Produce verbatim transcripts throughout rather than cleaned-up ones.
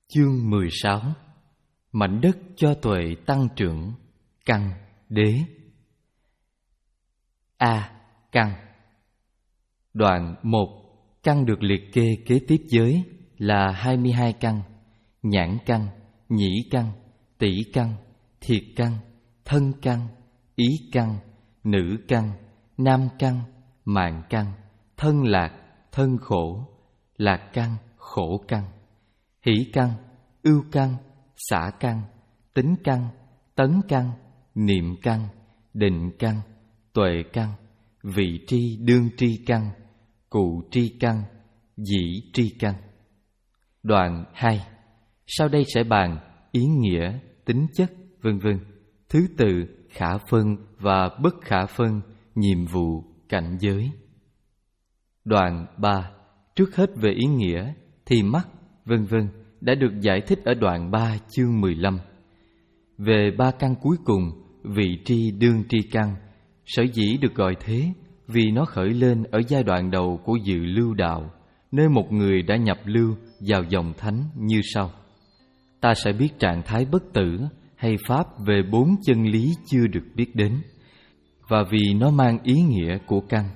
Chương mười sáu. Mảnh đất cho tuệ tăng trưởng. Căn đế. A. Căn. Đoạn một. Căn được liệt kê kế tiếp giới là hai mươi hai căn: nhãn căn, nhĩ căn, tỷ căn, thiệt căn, thân căn, ý căn, nữ căn, nam căn, mạng căn, thân lạc, thân khổ, lạc căn, khổ căn, hỷ căn, ưu căn, xả căn, tính căn, tấn căn, niệm căn, định căn, tuệ căn, vị tri đương tri căn, cụ tri căn, dĩ tri căn. Đoạn hai. Sau đây sẽ bàn ý nghĩa, tính chất, vân vân, thứ tự, khả phân và bất khả phân, nhiệm vụ, cảnh giới. Đoạn ba. Trước hết về ý nghĩa thì mắt, vân vân đã được giải thích ở đoạn ba chương mười lăm. Về ba căn cuối cùng, vị tri đương tri căn, sở dĩ được gọi thế vì nó khởi lên ở giai đoạn đầu của dự lưu đạo, nơi một người đã nhập lưu vào dòng thánh như sau. Ta sẽ biết trạng thái bất tử hay pháp về bốn chân lý chưa được biết đến, và vì nó mang ý nghĩa của căn.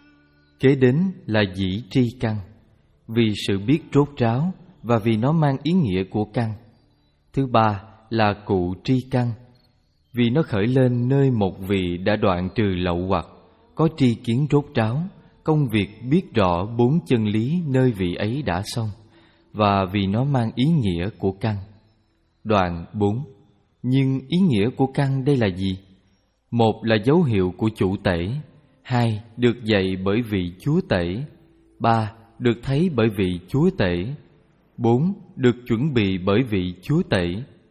Kế đến là dĩ tri căn, vì sự biết rốt ráo và vì nó mang ý nghĩa của căn. Thứ ba là cụ tri căn, vì nó khởi lên nơi một vị đã đoạn trừ lậu hoặc, có tri kiến rốt ráo, công việc biết rõ bốn chân lý nơi vị ấy đã xong, và vì nó mang ý nghĩa của căn. Đoạn bốn. Nhưng ý nghĩa của căn đây là gì? Một là dấu hiệu của chủ tể, hai được dạy bởi vị chúa tể, ba được thấy bởi vị chúa tể, bốn được chuẩn bị bởi vị chúa tể,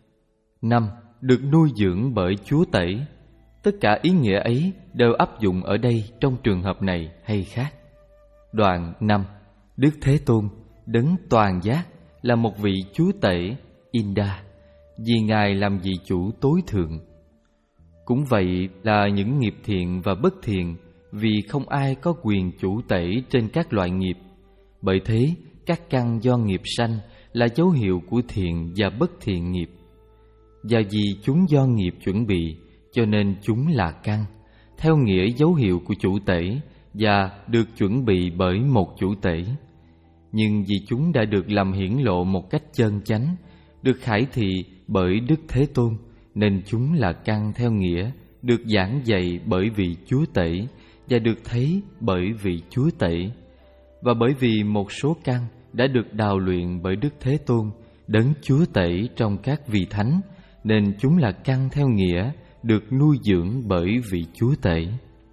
năm được nuôi dưỡng bởi chúa tể. Tất cả ý nghĩa ấy đều áp dụng ở đây trong trường hợp này hay khác. Đoạn năm. Đức Thế Tôn, đấng toàn giác, là một vị chúa tể, Inda, vì Ngài làm vị chủ tối thượng. Cũng vậy là những nghiệp thiện và bất thiện, vì không ai có quyền chủ tể trên các loại nghiệp. Bởi thế, các căn do nghiệp sanh là dấu hiệu của thiện và bất thiện nghiệp. Và vì chúng do nghiệp chuẩn bị, cho nên chúng là căn, theo nghĩa dấu hiệu của chủ tể và được chuẩn bị bởi một chủ tể. Nhưng vì chúng đã được làm hiển lộ một cách chân chánh, được khải thị bởi Đức Thế Tôn, nên chúng là căn theo nghĩa được giảng dạy bởi vị chúa tể và được thấy bởi vị chúa tể. Và bởi vì một số căn đã được đào luyện bởi Đức Thế Tôn, đấng chúa tể trong các vị thánh, nên chúng là căn theo nghĩa được nuôi dưỡng bởi vị chúa tể.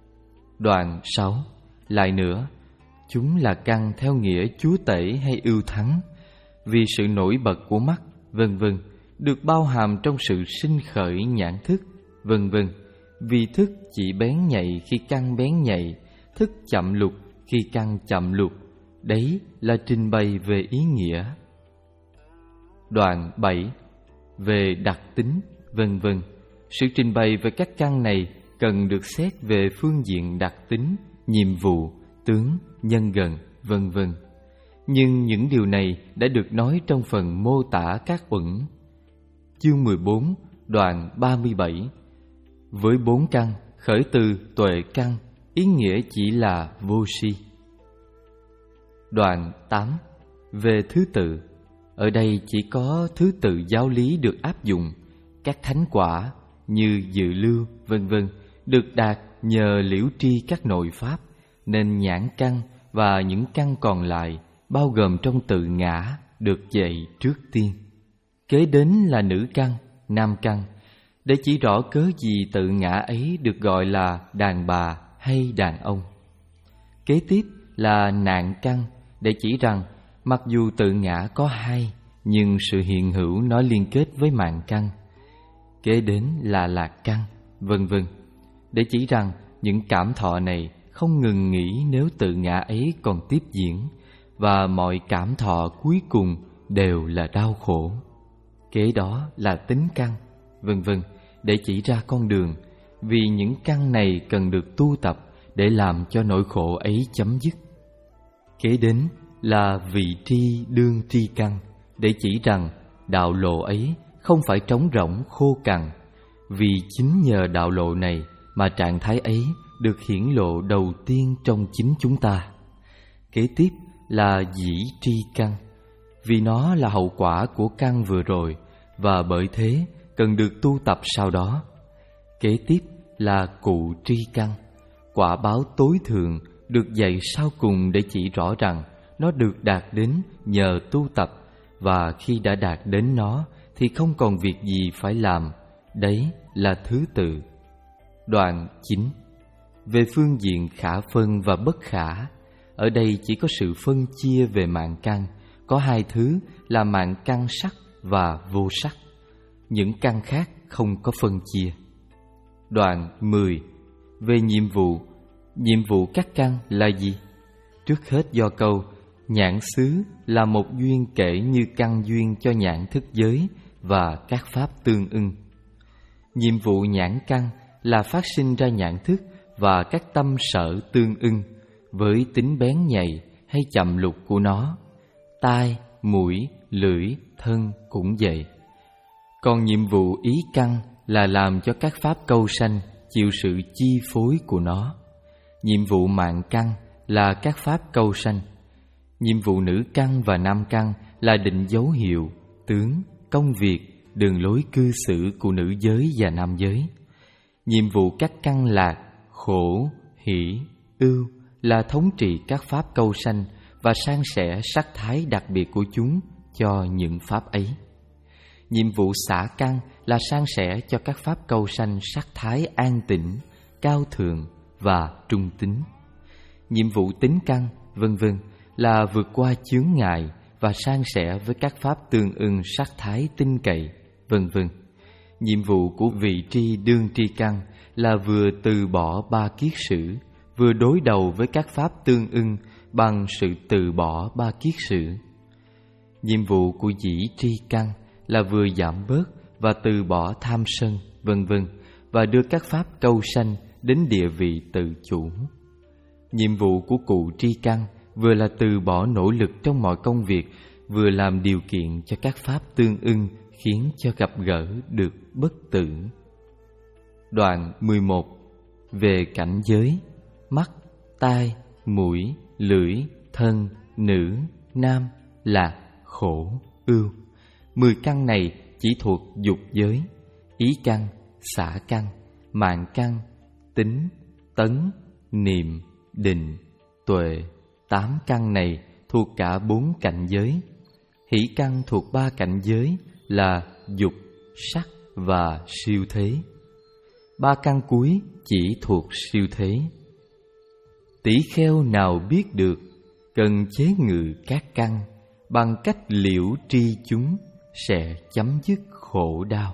Đoạn sáu. Lại nữa, chúng là căn theo nghĩa chúa tể hay ưu thắng, vì sự nổi bật của mắt, vân vân, được bao hàm trong sự sinh khởi nhãn thức, vân vân. Vì thức chỉ bén nhạy khi căn bén nhạy, thức chậm lục khi căn chậm lục. Đấy là trình bày về ý nghĩa. Đoạn bảy. Về đặc tính, vân vân. Sự trình bày về các căn này cần được xét về phương diện đặc tính, nhiệm vụ, tướng, nhân gần, vân vân. Nhưng những điều này đã được nói trong phần mô tả các uẩn. Chương mười bốn, đoạn ba mươi bảy. Với bốn căn, khởi từ tuệ căn, ý nghĩa chỉ là vô si. Đoạn tám. Về thứ tự, ở đây chỉ có thứ tự giáo lý được áp dụng. Các thánh quả như dự lưu, vân vân được đạt nhờ liễu tri các nội pháp, nên nhãn căn và những căn còn lại, bao gồm trong tự ngã, được dạy trước tiên. Kế đến là nữ căn, nam căn, để chỉ rõ cớ gì tự ngã ấy được gọi là đàn bà hay đàn ông. Kế tiếp là nạn căn, để chỉ rằng mặc dù tự ngã có hai, nhưng sự hiện hữu nó liên kết với mạng căn. Kế đến là lạc căn, vân vân, để chỉ rằng những cảm thọ này không ngừng nghỉ nếu tự ngã ấy còn tiếp diễn, và mọi cảm thọ cuối cùng đều là đau khổ. Kế đó là tính căn, vân vân, để chỉ ra con đường, vì những căn này cần được tu tập để làm cho nỗi khổ ấy chấm dứt. Kế đến là vị tri đương tri căn, để chỉ rằng đạo lộ ấy không phải trống rỗng khô cằn, vì chính nhờ đạo lộ này mà trạng thái ấy được hiển lộ đầu tiên trong chính chúng ta. Kế tiếp là dĩ tri căn, vì nó là hậu quả của căn vừa rồi và bởi thế cần được tu tập sau đó. Kế tiếp là cụ tri căn, quả báo tối thượng được dạy sau cùng để chỉ rõ rằng nó được đạt đến nhờ tu tập, và khi đã đạt đến nó thì không còn việc gì phải làm. Đấy là thứ tự. Đoạn chín. Về phương diện khả phân và bất khả, ở đây chỉ có sự phân chia về mạng căn, có hai thứ là mạng căn sắc và vô sắc. Những căn khác không có phân chia. Đoạn mười. Về nhiệm vụ. Nhiệm vụ các căn là gì? Trước hết do câu nhãn xứ là một duyên kể như căn duyên cho nhãn thức giới và các pháp tương ưng. Nhiệm vụ nhãn căn là phát sinh ra nhãn thức và các tâm sở tương ưng với tính bén nhạy hay chậm lục của nó. Tai, mũi, lưỡi, thân cũng vậy. Còn nhiệm vụ ý căn là làm cho các pháp câu sanh chịu sự chi phối của nó. Nhiệm vụ mạng căn là các pháp câu sanh. Nhiệm vụ nữ căn và nam căn là định dấu hiệu, tướng, công việc, đường lối cư xử của nữ giới và nam giới. Nhiệm vụ các căn lạc, khổ, hỷ, ưu là thống trị các pháp câu sanh và san sẻ sắc thái đặc biệt của chúng cho những pháp ấy. Nhiệm vụ xả căn là san sẻ cho các pháp câu sanh sắc thái an tĩnh, cao thượng và trung tính. Nhiệm vụ tính căn, vân vân là vượt qua chướng ngại và san sẻ với các pháp tương ưng sắc thái tinh cậy, vân vân. Nhiệm vụ của vị tri đương tri căn là vừa từ bỏ ba kiết sử, vừa đối đầu với các pháp tương ưng bằng sự từ bỏ ba kiết sử. Nhiệm vụ của dĩ tri căn là vừa giảm bớt và từ bỏ tham sân, vân vân, và đưa các pháp câu sanh đến địa vị tự chủ. Nhiệm vụ của cụ tri căn vừa là từ bỏ nỗ lực trong mọi công việc, vừa làm điều kiện cho các pháp tương ưng khiến cho gặp gỡ được bất tử. Đoạn mười một. Về cảnh giới. Mắt, tai, mũi, lưỡi, thân, nữ, nam, lạc, khổ, ưu. Mười căn này chỉ thuộc dục giới. Ý căn, xả căn, mạng căn, tính, tấn, niệm, định, tuệ. Tám căn này thuộc cả bốn cảnh giới. Hỷ căn thuộc ba cảnh giới là dục, sắc và siêu thế. Ba căn cuối chỉ thuộc siêu thế. Tỷ kheo nào biết được, cần chế ngự các căn, bằng cách liễu tri chúng sẽ chấm dứt khổ đau.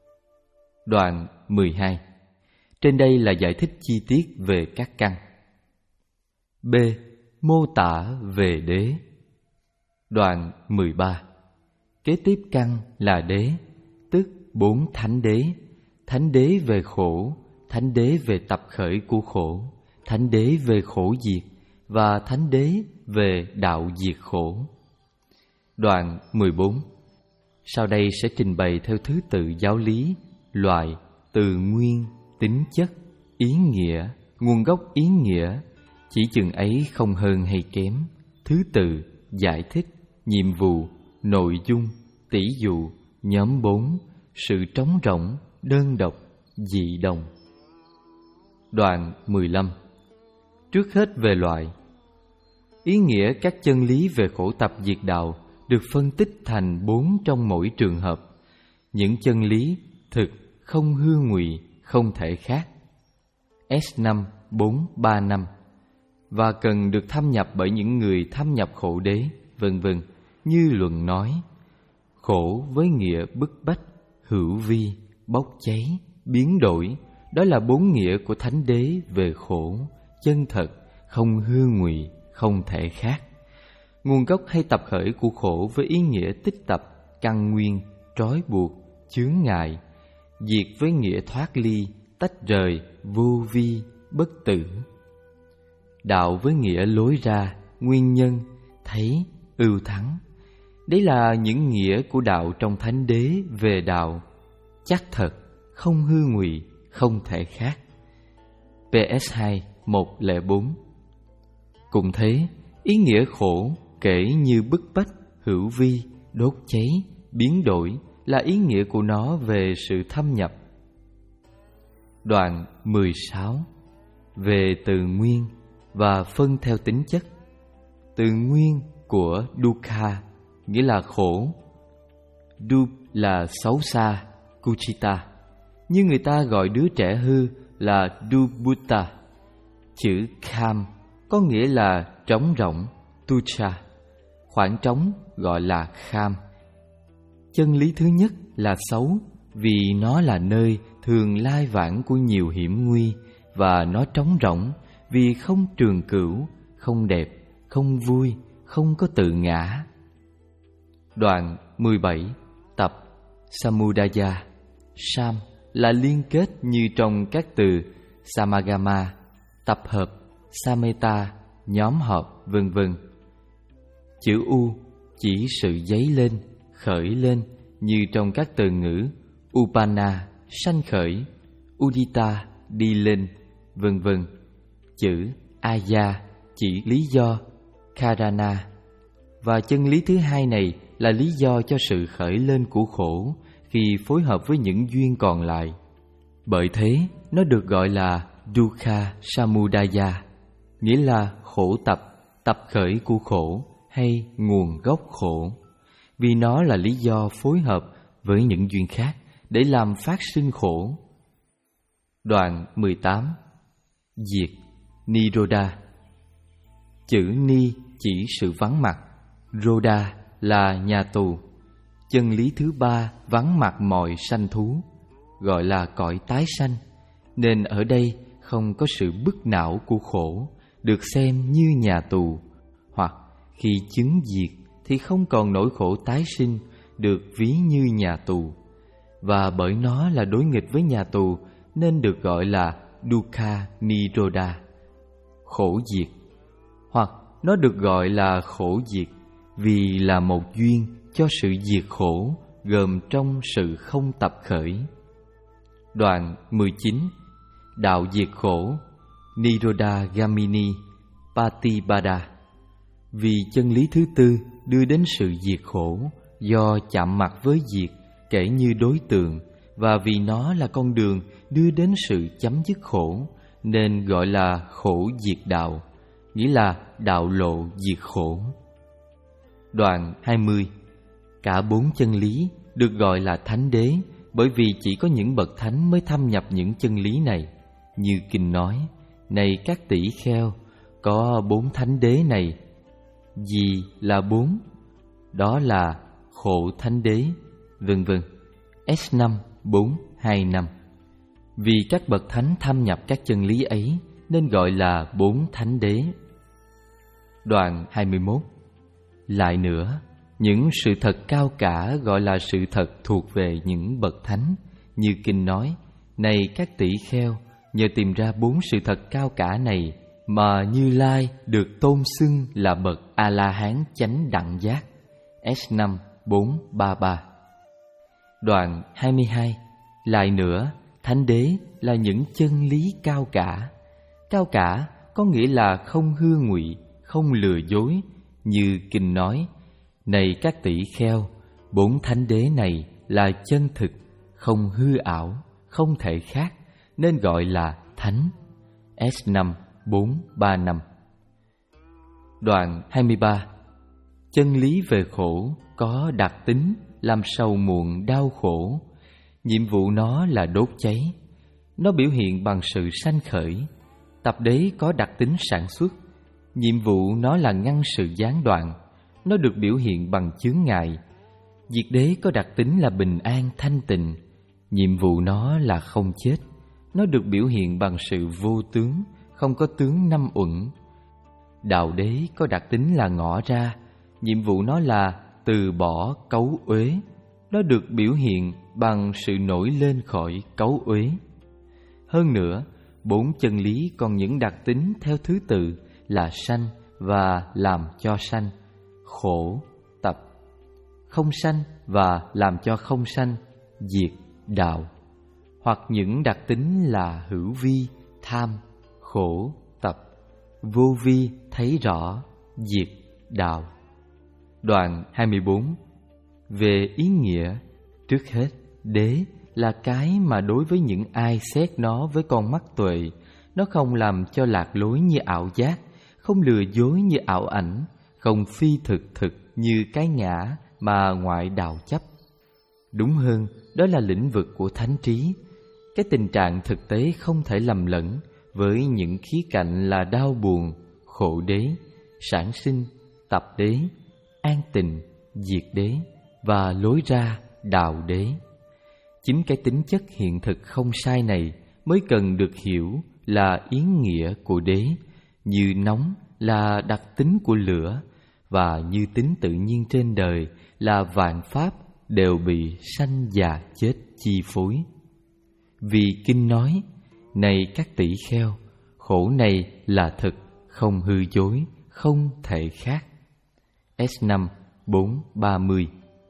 Đoạn mười hai. Trên đây là giải thích chi tiết về các căn. B. Mô tả về đế. Đoạn mười ba. Kế tiếp căn là đế, tức bốn thánh đế. Thánh đế về khổ, thánh đế về tập khởi của khổ, thánh đế về khổ diệt và thánh đế về đạo diệt khổ. Đoạn mười bốn. Sau đây sẽ trình bày theo thứ tự giáo lý, loại, từ nguyên, tính chất, ý nghĩa, nguồn gốc ý nghĩa, chỉ chừng ấy không hơn hay kém, thứ tự, giải thích, nhiệm vụ, nội dung, tỷ dụ, nhóm bốn, sự trống rỗng, đơn độc, dị đồng. Đoạn mười lăm. Trước hết về loại. Ý nghĩa các chân lý về khổ tập diệt đạo được phân tích thành bốn trong mỗi trường hợp. Những chân lý thực, không hư ngụy, không thể khác. S năm bốn ba năm. Và cần được thâm nhập bởi những người thâm nhập khổ đế, vân vân, như luận nói. Khổ với nghĩa bức bách, hữu vi, bốc cháy, biến đổi, đó là bốn nghĩa của thánh đế về khổ, chân thật, không hư ngụy, không thể khác. Nguồn gốc hay tập khởi của khổ với ý nghĩa tích tập, căn nguyên, trói buộc, chướng ngại. Diệt với nghĩa thoát ly, tách rời, vô vi, bất tử. Đạo với nghĩa lối ra, nguyên nhân, thấy, ưu thắng. Đấy là những nghĩa của đạo trong Thánh Đế về đạo. Chắc thật, không hư ngụy, không thể khác. pê ét hai một không bốn. Cũng thế, ý nghĩa khổ kể như bức bách, hữu vi, đốt cháy, biến đổi là ý nghĩa của nó về sự thâm nhập. Đoạn mười sáu. Về từ nguyên và phân theo tính chất. Từ nguyên của dukkha nghĩa là khổ. Du là xấu xa, kuchita, như người ta gọi đứa trẻ hư là dubutta. Chữ kham có nghĩa là trống rỗng, tucha, khoảng trống gọi là kham. Chân lý thứ nhất là xấu, vì nó là nơi thường lai vãng của nhiều hiểm nguy, và nó trống rỗng vì không trường cửu, không đẹp, không vui, không có tự ngã. Đoạn mười bảy. Tập Samudaya. Sam là liên kết như trong các từ Samagama, tập hợp, Sameta, nhóm họp, vân vân. Chữ U chỉ sự dấy lên, khởi lên, như trong các từ ngữ Upana, sanh khởi, Udita, đi lên, vân vân. Chữ Aya chỉ lý do, Karana. Và chân lý thứ hai này là lý do cho sự khởi lên của khổ khi phối hợp với những duyên còn lại. Bởi thế, nó được gọi là Dukkha Samudaya, nghĩa là khổ tập, tập khởi của khổ hay nguồn gốc khổ, vì nó là lý do phối hợp với những duyên khác để làm phát sinh khổ. Đoạn mười tám. Diệt Nirodha. Chữ Ni chỉ sự vắng mặt, Roda là nhà tù. Chân lý thứ ba vắng mặt mọi sanh thú, gọi là cõi tái sanh, nên ở đây không có sự bức não của khổ, được xem như nhà tù. Hoặc khi chứng diệt thì không còn nỗi khổ tái sinh, được ví như nhà tù. Và bởi nó là đối nghịch với nhà tù nên được gọi là Dukkha Nirodha, khổ diệt. Hoặc nó được gọi là khổ diệt vì là một duyên cho sự diệt khổ gồm trong sự không tập khởi. Đoạn mười chín. Đạo diệt khổ Nirodha Gamini Patipada. Vì chân lý thứ tư đưa đến sự diệt khổ do chạm mặt với diệt kể như đối tượng, và vì nó là con đường đưa đến sự chấm dứt khổ nên gọi là khổ diệt đạo, nghĩa là đạo lộ diệt khổ. Đoạn hai mươi. Cả bốn chân lý được gọi là thánh đế, bởi vì chỉ có những bậc thánh mới thâm nhập những chân lý này. Như kinh nói: này các tỷ kheo, có bốn thánh đế này. Gì là bốn? Đó là khổ thánh đế, vân vân. S năm bốn hai năm. Vì các bậc thánh thâm nhập các chân lý ấy nên gọi là bốn thánh đế. Đoạn hai mươi mốt. Lại nữa, những sự thật cao cả gọi là sự thật thuộc về những bậc thánh. Như kinh nói: này các tỷ kheo, nhờ tìm ra bốn sự thật cao cả này mà Như Lai được tôn xưng là bậc A-la-hán chánh đẳng giác. S năm bốn ba ba. Đoạn hai mươi hai. Lại nữa, thánh đế là những chân lý cao cả. Cao cả có nghĩa là không hư ngụy, không lừa dối. Như kinh nói: này các tỷ kheo, bốn thánh đế này là chân thực, không hư ảo, không thể khác, nên gọi là thánh. S năm bốn ba năm. Đoạn hai mươi ba. Chân lý về khổ có đặc tính làm sầu muộn đau khổ. Nhiệm vụ nó là đốt cháy. Nó biểu hiện bằng sự sanh khởi. Tập đế có đặc tính sản xuất. Nhiệm vụ nó là ngăn sự gián đoạn. Nó được biểu hiện bằng chướng ngại. Diệt đế có đặc tính là bình an thanh tịnh. Nhiệm vụ nó là không chết. Nó được biểu hiện bằng sự vô tướng, không có tướng năm uẩn. Đạo đế có đặc tính là ngõ ra. Nhiệm vụ nó là từ bỏ cấu uế. Nó được biểu hiện bằng sự nổi lên khỏi cấu uế. Hơn nữa, bốn chân lý còn những đặc tính theo thứ tự là sanh và làm cho sanh, khổ, tập. không sanh và làm cho không sanh, diệt, đạo. Hoặc những đặc tính là hữu vi, tham, khổ, tập, vô vi, thấy rõ, diệt, đạo. Đoạn hai mươi bốn. Về ý nghĩa, trước hết, đế là cái mà đối với những ai xét nó với con mắt tuệ, nó không làm cho lạc lối như ảo giác, không lừa dối như ảo ảnh, không phi thực thực như cái ngã mà ngoại đạo chấp. Đúng hơn, đó là lĩnh vực của thánh trí, cái tình trạng thực tế không thể lầm lẫn với những khía cạnh là đau buồn, khổ đế, sản sinh, tập đế, an tịnh, diệt đế và lối ra đạo đế. Chính cái tính chất hiện thực không sai này mới cần được hiểu là ý nghĩa của đế, như nóng là đặc tính của lửa, và như tính tự nhiên trên đời là vạn pháp đều bị sanh già chết chi phối. Vì kinh nói, này các tỷ kheo, khổ này là thực, không hư dối, không thể khác. S năm bốn ba mươi.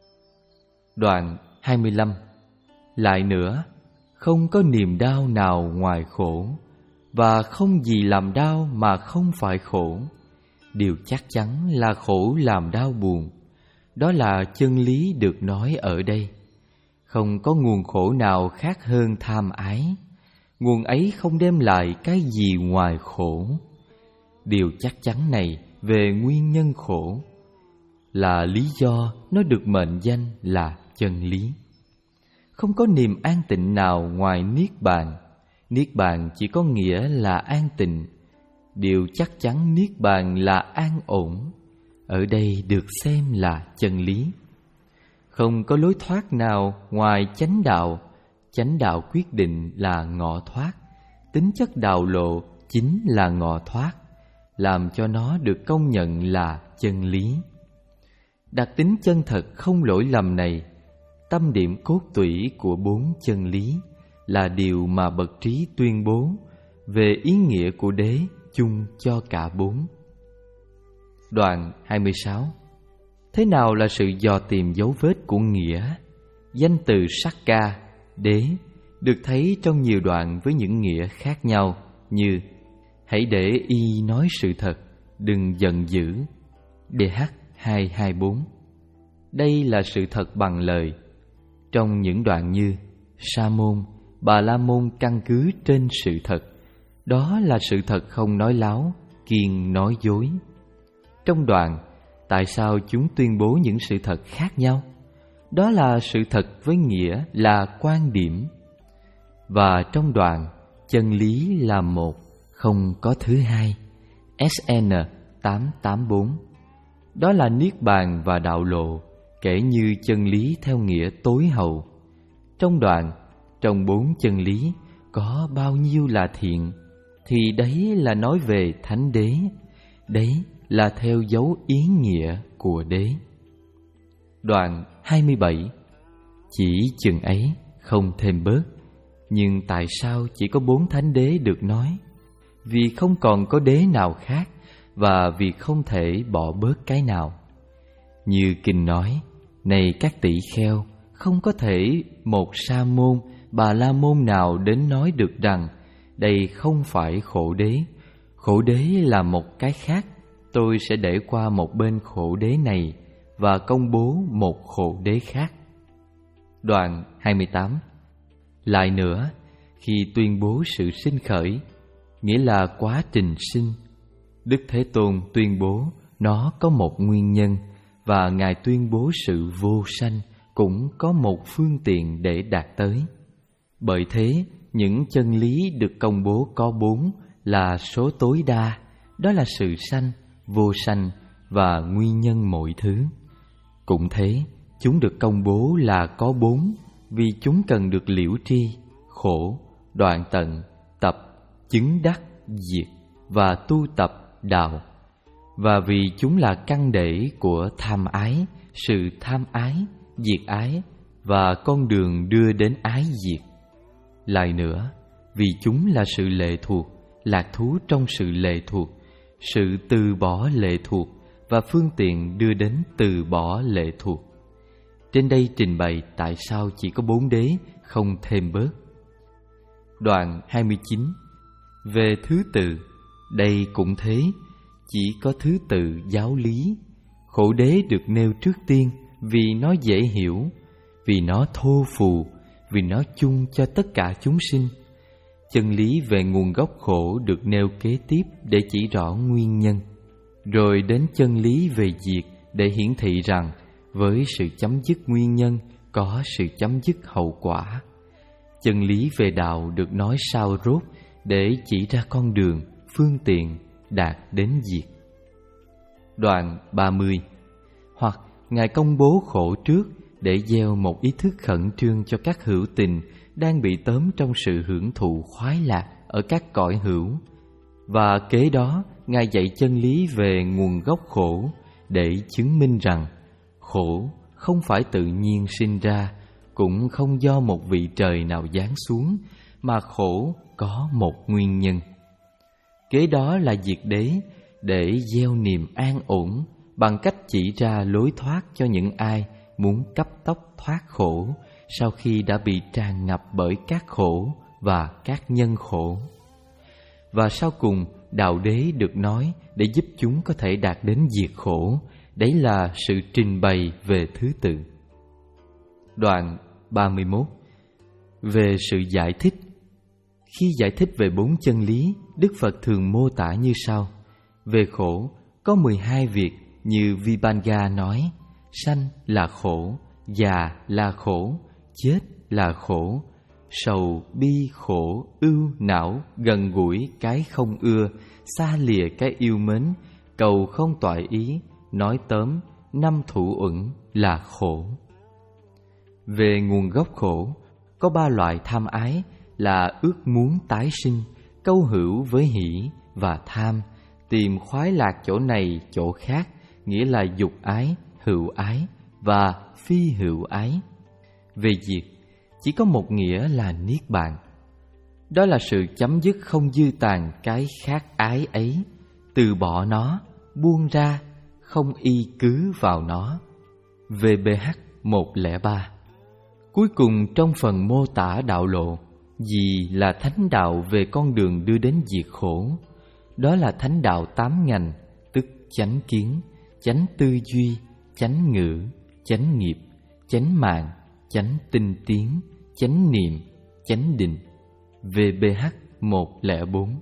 Đoạn hai mươi lăm. Lại nữa, không có niềm đau nào ngoài khổ, và không gì làm đau mà không phải khổ. Điều chắc chắn là khổ làm đau buồn. Đó là chân lý được nói ở đây. Không có nguồn khổ nào khác hơn tham ái. Nguồn ấy không đem lại cái gì ngoài khổ. Điều chắc chắn này về nguyên nhân khổ là lý do nó được mệnh danh là chân lý. Không có niềm an tịnh nào ngoài niết bàn. Niết bàn chỉ có nghĩa là an tịnh. Điều chắc chắn niết bàn là an ổn, ở đây được xem là chân lý. Không có lối thoát nào ngoài chánh đạo. Chánh đạo quyết định là ngọ thoát. Tính chất đạo lộ chính là ngọ thoát, làm cho nó được công nhận là chân lý. Đặc tính chân thật không lỗi lầm này, tâm điểm cốt tủy của bốn chân lý, là điều mà bậc trí tuyên bố về ý nghĩa của đế chung cho cả bốn. Đoạn hai mươi sáu. Thế nào là sự dò tìm dấu vết của nghĩa? Danh từ Sakka, đế, được thấy trong nhiều đoạn với những nghĩa khác nhau, như hãy để y nói sự thật, đừng giận dữ, D H hai hai bốn. Đây là sự thật bằng lời. Trong những đoạn như Sa môn, Bà la môn căn cứ trên sự thật, đó là sự thật không nói láo, kiêng nói dối. Trong đoạn tại sao chúng tuyên bố những sự thật khác nhau? Đó là sự thật với nghĩa là quan điểm. Và trong đoạn chân lý là một, không có thứ hai, S N tám tám bốn. Đó là niết bàn và đạo lộ, kể như chân lý theo nghĩa tối hậu. Trong đoạn trong bốn chân lý có bao nhiêu là thiện, thì đấy là nói về thánh đế. Đấy là theo dấu ý nghĩa của đế. Đoạn hai mươi bảy. Chỉ chừng ấy, không thêm bớt. Nhưng tại sao chỉ có bốn thánh đế được nói? Vì không còn có đế nào khác, và vì không thể bỏ bớt cái nào. Như kinh nói, này các tỷ kheo, không có thể một sa môn, bà la môn nào đến nói được rằng đây không phải khổ đế. Khổ đế là một cái khác. Tôi sẽ để qua một bên khổ đế này và công bố một khổ đế khác. Đoạn hai mươi tám. Lại nữa, khi tuyên bố sự sinh khởi, nghĩa là quá trình sinh, Đức Thế Tôn tuyên bố nó có một nguyên nhân, và Ngài tuyên bố sự vô sanh cũng có một phương tiện để đạt tới. Bởi thế, những chân lý được công bố có bốn là số tối đa, đó là sự sanh, vô sanh và nguyên nhân mọi thứ. Cũng thế, chúng được công bố là có bốn, vì chúng cần được liễu tri, khổ, đoạn tận, tập, chứng đắc, diệt và tu tập đạo. Và vì chúng là căn để của tham ái, sự tham ái, diệt ái và con đường đưa đến ái diệt. Lại nữa, vì chúng là sự lệ thuộc, lạc thú trong sự lệ thuộc, sự từ bỏ lệ thuộc và phương tiện đưa đến từ bỏ lệ thuộc. Trên đây trình bày tại sao chỉ có bốn đế, không thêm bớt. Đoạn hai mươi chín. Về thứ tự, đây cũng thế, chỉ có thứ tự giáo lý. Khổ đế được nêu trước tiên vì nó dễ hiểu, vì nó thô phù, vì nó chung cho tất cả chúng sinh. Chân lý về nguồn gốc khổ được nêu kế tiếp để chỉ rõ nguyên nhân, rồi đến chân lý về diệt để hiển thị rằng với sự chấm dứt nguyên nhân có sự chấm dứt hậu quả. Chân lý về đạo được nói sao rốt để chỉ ra con đường, phương tiện đạt đến diệt. Đoạn ba mươi. Hoặc Ngài công bố khổ trước để gieo một ý thức khẩn trương cho các hữu tình đang bị tóm trong sự hưởng thụ khoái lạc ở các cõi hữu. Và kế đó Ngài dạy chân lý về nguồn gốc khổ để chứng minh rằng khổ không phải tự nhiên sinh ra, cũng không do một vị trời nào giáng xuống, mà khổ có một nguyên nhân. Kế đó là diệt đế để gieo niềm an ổn bằng cách chỉ ra lối thoát cho những ai muốn cấp tốc thoát khổ sau khi đã bị tràn ngập bởi các khổ và các nhân khổ. Và sau cùng, đạo đế được nói để giúp chúng có thể đạt đến diệt khổ. Đấy là sự trình bày về thứ tự. Đoạn ba mươi mốt. Về sự giải thích. Khi giải thích về bốn chân lý, Đức Phật thường mô tả như sau. Về khổ, có mười hai việc như Vibhanga nói: sanh là khổ, già là khổ, chết là khổ, sầu, bi, khổ, ưu, não, gần gũi cái không ưa, xa lìa cái yêu mến, cầu không toại ý, nói tóm, năm thủ uẩn là khổ. Về nguồn gốc khổ, có ba loại tham ái là ước muốn tái sinh, câu hữu với hỷ và tham, tìm khoái lạc chỗ này chỗ khác, nghĩa là dục ái, hữu ái và phi hữu ái. Về diệt, chỉ có một nghĩa là niết bàn. Đó là sự chấm dứt không dư tàn cái khác ái ấy, từ bỏ nó, buông ra, không y cứ vào nó. vê bê hát một không ba. Cuối cùng trong phần mô tả đạo lộ, gì là thánh đạo về con đường đưa đến diệt khổ? Đó là thánh đạo tám ngành, tức chánh kiến, chánh tư duy, chánh ngữ, chánh nghiệp, chánh mạng, chánh tinh tiến, chánh niệm, chánh định. vê bê hát một không bốn.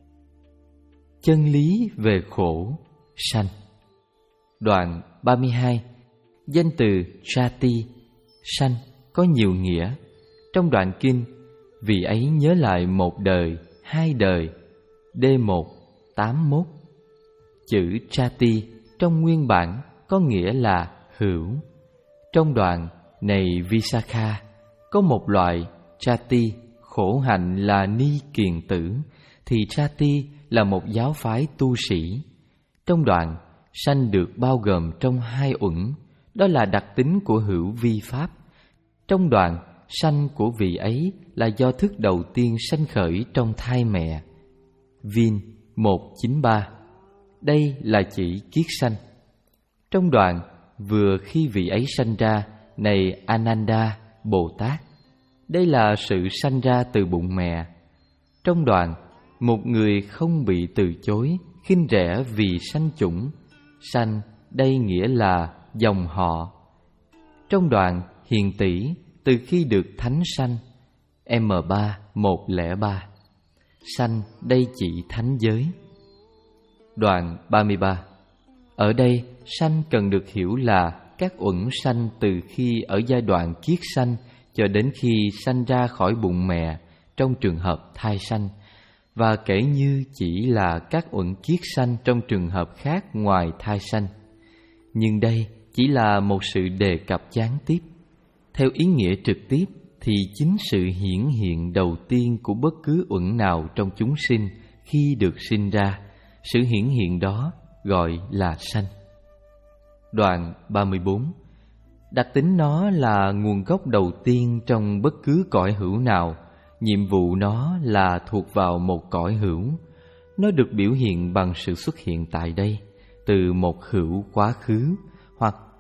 Chân lý về khổ, sanh. Đoạn ba mươi hai. Danh từ Jati, sanh, có nhiều nghĩa. Trong đoạn kinh, vì ấy nhớ lại một đời, hai đời, D một tám mốt. Chữ Jati trong nguyên bản có nghĩa là hữu. Trong đoạn này Visakha, có một loại Jati khổ hạnh là ni kiền tử, thì Jati là một giáo phái tu sĩ. Trong đoạn sanh được bao gồm trong hai uẩn, đó là đặc tính của hữu vi pháp. Trong đoạn sanh của vị ấy là do thức đầu tiên sanh khởi trong thai mẹ. Vin một chín ba. Đây là chỉ kiết sanh. Trong đoạn vừa khi vị ấy sanh ra, này Ananda Bồ Tát, đây là sự sanh ra từ bụng mẹ. Trong đoạn một người không bị từ chối, khinh rẻ vì sanh chủng, sanh đây nghĩa là dòng họ. Trong đoạn hiền tỷ từ khi được thánh sanh, M ba một không ba, sanh đây chỉ thánh giới. Đoạn ba mươi ba. Ở đây sanh cần được hiểu là các uẩn sanh từ khi ở giai đoạn kiết sanh cho đến khi sanh ra khỏi bụng mẹ trong trường hợp thai sanh, và kể như chỉ là các uẩn kiết sanh trong trường hợp khác ngoài thai sanh. Nhưng đây chỉ là một sự đề cập gián tiếp. Theo ý nghĩa trực tiếp thì chính sự hiển hiện đầu tiên của bất cứ uẩn nào trong chúng sinh khi được sinh ra, sự hiển hiện đó gọi là sanh. Đoạn ba mươi bốn. Đặc tính nó là nguồn gốc đầu tiên trong bất cứ cõi hữu nào. Nhiệm vụ nó là thuộc vào một cõi hữu. Nó được biểu hiện bằng sự xuất hiện tại đây, từ một hữu quá khứ hoặc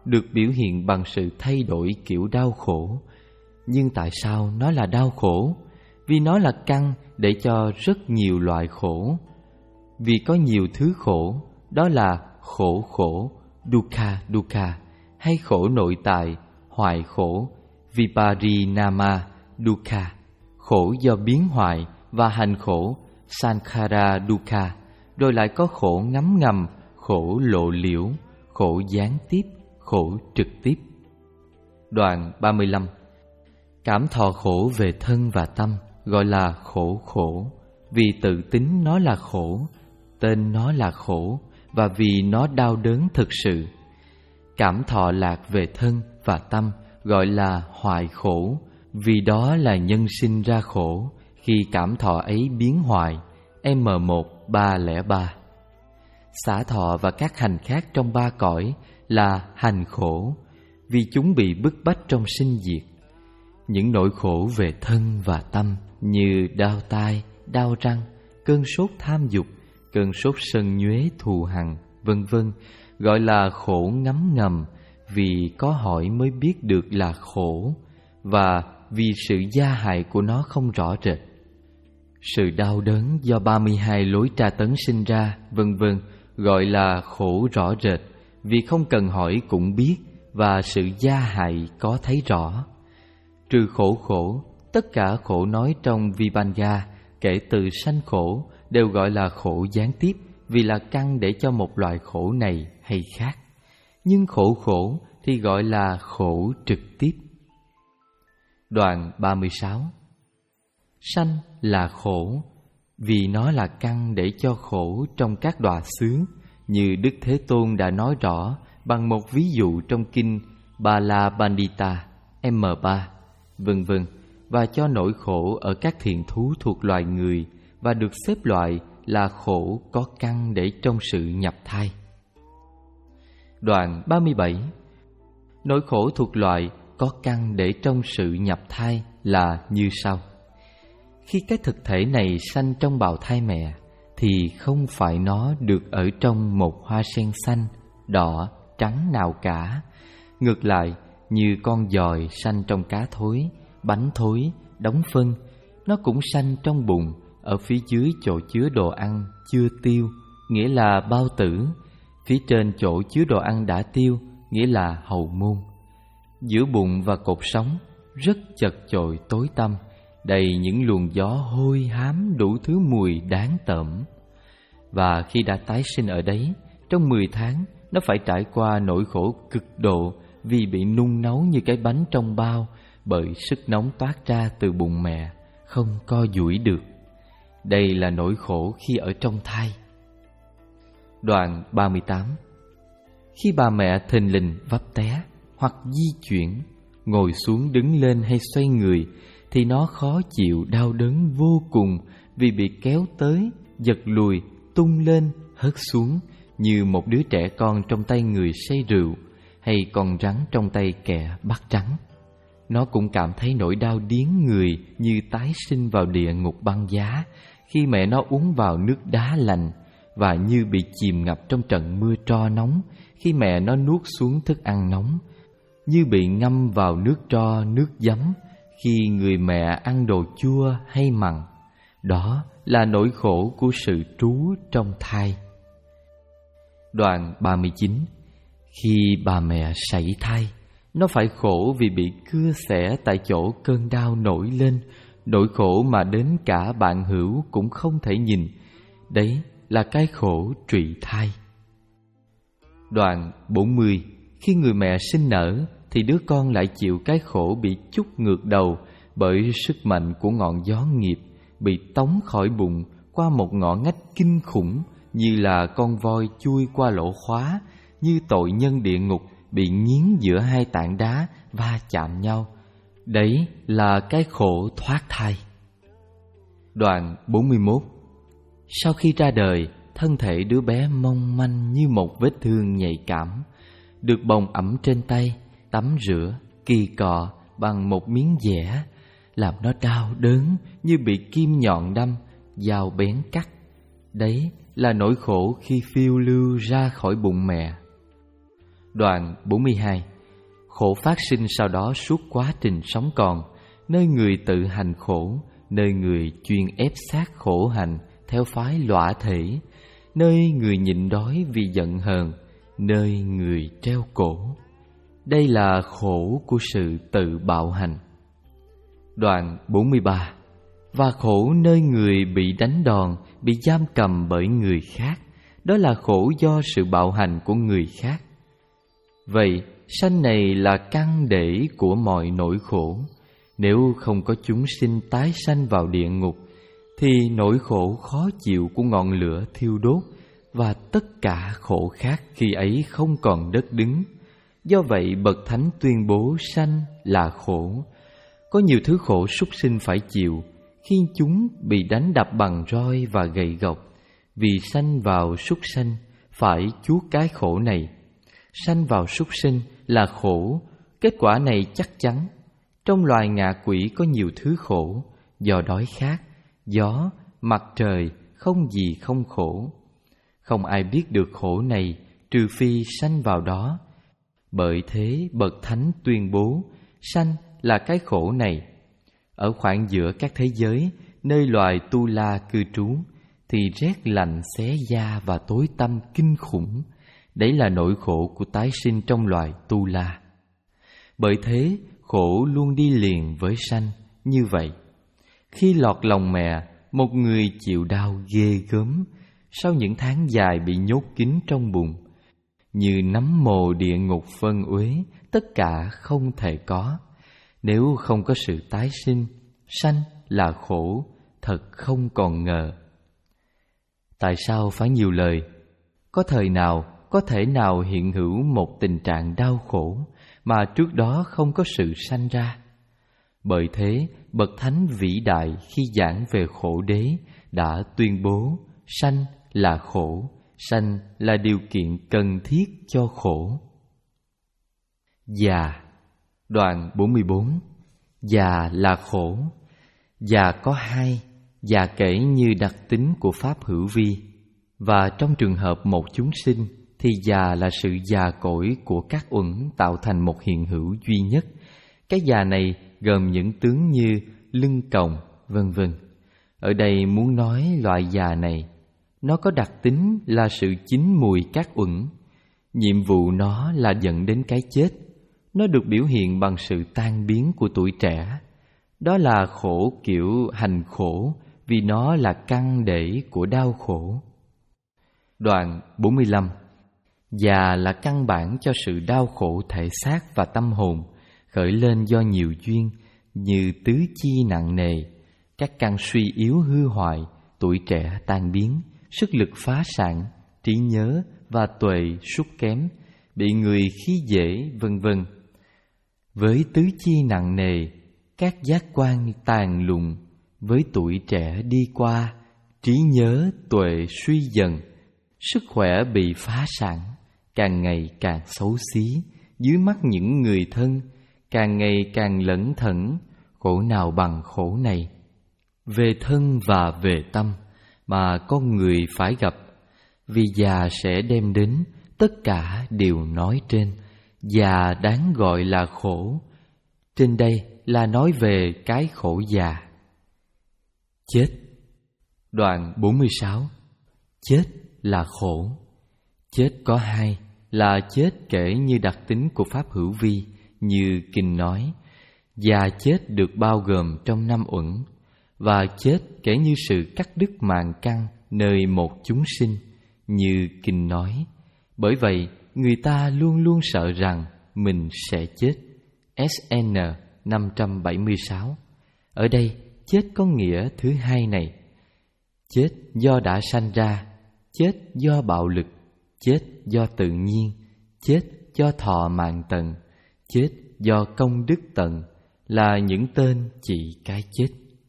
được biểu hiện bằng sự thay đổi kiểu đau khổ. Nhưng tại sao nó là đau khổ? Vì nó là căn để cho rất nhiều loại khổ. Vì có nhiều thứ khổ, đó là khổ khổ, dukkha dukkha, hay khổ nội tại, hoại khổ, viparinama dukkha, khổ do biến hoại và hành khổ, sankhara dukkha. Rồi lại có khổ ngấm ngầm, khổ lộ liễu, khổ gián tiếp, khổ trực tiếp. Đoạn ba mươi lăm. Cảm thọ khổ về thân và tâm gọi là khổ khổ, vì tự tính nó là khổ, tên nó là khổ, và vì nó đau đớn thực sự. Cảm thọ lạc về thân và tâm gọi là hoại khổ, vì đó là nhân sinh ra khổ khi cảm thọ ấy biến hoại. M một ba không ba. Xả thọ và các hành khác trong ba cõi là hành khổ, vì chúng bị bức bách trong sinh diệt. Những nỗi khổ về thân và tâm như đau tai, đau răng, cơn sốt tham dục, cơn sốt sân nhuế thù hằn, vân vân gọi là khổ ngấm ngầm, vì có hỏi mới biết được là khổ, và vì sự gia hại của nó không rõ rệt. Sự đau đớn do ba mươi hai lối tra tấn sinh ra, vân vân gọi là khổ rõ rệt, vì không cần hỏi cũng biết, và sự gia hại có thấy rõ. Trừ khổ khổ, tất cả khổ nói trong Vibhanga, kể từ sanh khổ, đều gọi là khổ gián tiếp, vì là căn để cho một loại khổ này hay khác. Nhưng khổ khổ thì gọi là khổ trực tiếp. Đoạn ba mươi sáu. Sanh là khổ, vì nó là căn để cho khổ trong các đọa xứ, như Đức Thế Tôn đã nói rõ bằng một ví dụ trong kinh Balabandita M ba, vân vân, và cho nỗi khổ ở các thiện thú thuộc loài người, và được xếp loại là khổ có căn để trong sự nhập thai. Đoạn ba mươi bảy. Nỗi khổ thuộc loại có căn để trong sự nhập thai là như sau. Khi cái thực thể này sanh trong bào thai mẹ, thì không phải nó được ở trong một hoa sen xanh, đỏ, trắng nào cả. Ngược lại, như con giòi sanh trong cá thối, bánh thối, đóng phân, nó cũng sanh trong bùn, ở phía dưới chỗ chứa đồ ăn chưa tiêu, nghĩa là bao tử, phía trên chỗ chứa đồ ăn đã tiêu, nghĩa là hậu môn. Giữa bụng và cột sống rất chật chội tối tăm, đầy những luồng gió hôi hám đủ thứ mùi đáng tởm. Và khi đã tái sinh ở đấy, trong mười tháng nó phải trải qua nỗi khổ cực độ, vì bị nung nấu như cái bánh trong bao, bởi sức nóng toát ra từ bụng mẹ, không co duỗi được. Đây là nỗi khổ khi ở trong thai. Đoạn ba mươi tám. Khi bà mẹ thình lình vấp té, hoặc di chuyển, ngồi xuống đứng lên hay xoay người, thì nó khó chịu đau đớn vô cùng, vì bị kéo tới, giật lùi, tung lên, hất xuống, như một đứa trẻ con trong tay người say rượu, hay con rắn trong tay kẻ bắt trắng. Nó cũng cảm thấy nỗi đau điếng người như tái sinh vào địa ngục băng giá, khi mẹ nó uống vào nước đá lạnh, và như bị chìm ngập trong trận mưa tro nóng, khi mẹ nó nuốt xuống thức ăn nóng, như bị ngâm vào nước tro, nước giấm, khi người mẹ ăn đồ chua hay mặn. Đó là nỗi khổ của sự trú trong thai. Đoạn ba mươi chín. Khi bà mẹ sảy thai, nó phải khổ vì bị cưa xẻ tại chỗ cơn đau nổi lên, nỗi khổ mà đến cả bạn hữu cũng không thể nhìn. Đấy là cái khổ trụy thai. Đoạn bốn mươi. Khi người mẹ sinh nở, thì đứa con lại chịu cái khổ bị chúc ngược đầu bởi sức mạnh của ngọn gió nghiệp, bị tống khỏi bụng qua một ngõ ngách kinh khủng, như là con voi chui qua lỗ khóa, như tội nhân địa ngục bị nghiến giữa hai tảng đá va chạm nhau. Đấy là cái khổ thoát thai. Đoạn bốn mươi mốt. Sau khi ra đời, thân thể đứa bé mong manh như một vết thương nhạy cảm, được bồng ẵm trên tay, tắm rửa, kỳ cọ bằng một miếng dẻ, làm nó đau đớn như bị kim nhọn đâm, dao bén cắt. Đấy là nỗi khổ khi phiêu lưu ra khỏi bụng mẹ. Đoạn bốn mươi hai. Khổ phát sinh sau đó suốt quá trình sống còn, nơi người tự hành khổ, nơi người chuyên ép xác khổ hành theo phái lõa thể, nơi người nhịn đói vì giận hờn, nơi người treo cổ. Đây là khổ của sự tự bạo hành. Đoạn bốn mươi ba. Và khổ nơi người bị đánh đòn, bị giam cầm bởi người khác, đó là khổ do sự bạo hành của người khác. Vậy sanh này là căn để của mọi nỗi khổ. Nếu không có chúng sinh tái sanh vào địa ngục, thì nỗi khổ khó chịu của ngọn lửa thiêu đốt và tất cả khổ khác khi ấy không còn đất đứng. Do vậy bậc thánh tuyên bố sanh là khổ. Có nhiều thứ khổ súc sinh phải chịu khi chúng bị đánh đập bằng roi và gậy gộc. Vì sanh vào súc sanh phải chuốc cái khổ này. Sanh vào súc sinh là khổ, kết quả này chắc chắn. Trong loài ngạ quỷ có nhiều thứ khổ, do đói khát, gió, mặt trời, không gì không khổ. Không ai biết được khổ này trừ phi sanh vào đó. Bởi thế bậc thánh tuyên bố sanh là cái khổ này. Ở khoảng giữa các thế giới, nơi loài Tu La cư trú, thì rét lạnh xé da và tối tăm kinh khủng. Đấy là nỗi khổ của tái sinh trong loài Tu La. Bởi thế khổ luôn đi liền với sanh như vậy. Khi lọt lòng mẹ, một người chịu đau ghê gớm sau những tháng dài bị nhốt kín trong bùn. Như nấm mồ địa ngục phân uế, tất cả không thể có. Nếu không có sự tái sinh, sanh là khổ, thật không còn ngờ. Tại sao phải nhiều lời? Có thời nào, có thể nào hiện hữu một tình trạng đau khổ mà trước đó không có sự sanh ra? Bởi thế, bậc thánh vĩ đại khi giảng về khổ đế đã tuyên bố sanh là khổ, sanh là điều kiện cần thiết cho khổ. Già. Đoạn bốn mươi bốn. Già là khổ. Già có hai, già kể như đặc tính của pháp hữu vi. Và trong trường hợp một chúng sinh thì già là sự già cỗi của các uẩn tạo thành một hiện hữu duy nhất. Cái già này gồm những tướng như lưng còng, vân vân. Ở đây muốn nói loại già này, nó có đặc tính là sự chín mùi các uẩn. Nhiệm vụ nó là dẫn đến cái chết. Nó được biểu hiện bằng sự tan biến của tuổi trẻ. Đó là khổ kiểu hành khổ, vì nó là căn để của đau khổ. Đoạn bốn mươi lăm. Già là căn bản cho sự đau khổ thể xác và tâm hồn, khởi lên do nhiều duyên như tứ chi nặng nề, các căn suy yếu hư hoại, tuổi trẻ tan biến, sức lực phá sản, trí nhớ và tuệ sút kém, bị người khi dễ, vân vân. Với tứ chi nặng nề, các giác quan tàn lụn, với tuổi trẻ đi qua, trí nhớ tuệ suy dần, sức khỏe bị phá sản, càng ngày càng xấu xí dưới mắt những người thân, càng ngày càng lẩn thẩn, khổ nào bằng khổ này. Về thân và về tâm mà con người phải gặp, vì già sẽ đem đến tất cả điều nói trên. Già đáng gọi là khổ. Trên đây là nói về cái khổ già. Chết. Đoạn bốn mươi sáu. Chết là khổ. Chết có hai, là chết kể như đặc tính của pháp hữu vi, như kinh nói. Già chết được bao gồm trong năm uẩn, và chết kể như sự cắt đứt màng căn nơi một chúng sinh, như kinh nói. Bởi vậy, người ta luôn luôn sợ rằng mình sẽ chết. ét en năm trăm bảy mươi sáu. Ở đây, chết có nghĩa thứ hai này. Chết do đã sanh ra, chết do bạo lực, chết do tự nhiên, chết do thọ mạng tận, chết do công đức tận, là những tên chỉ cái chết.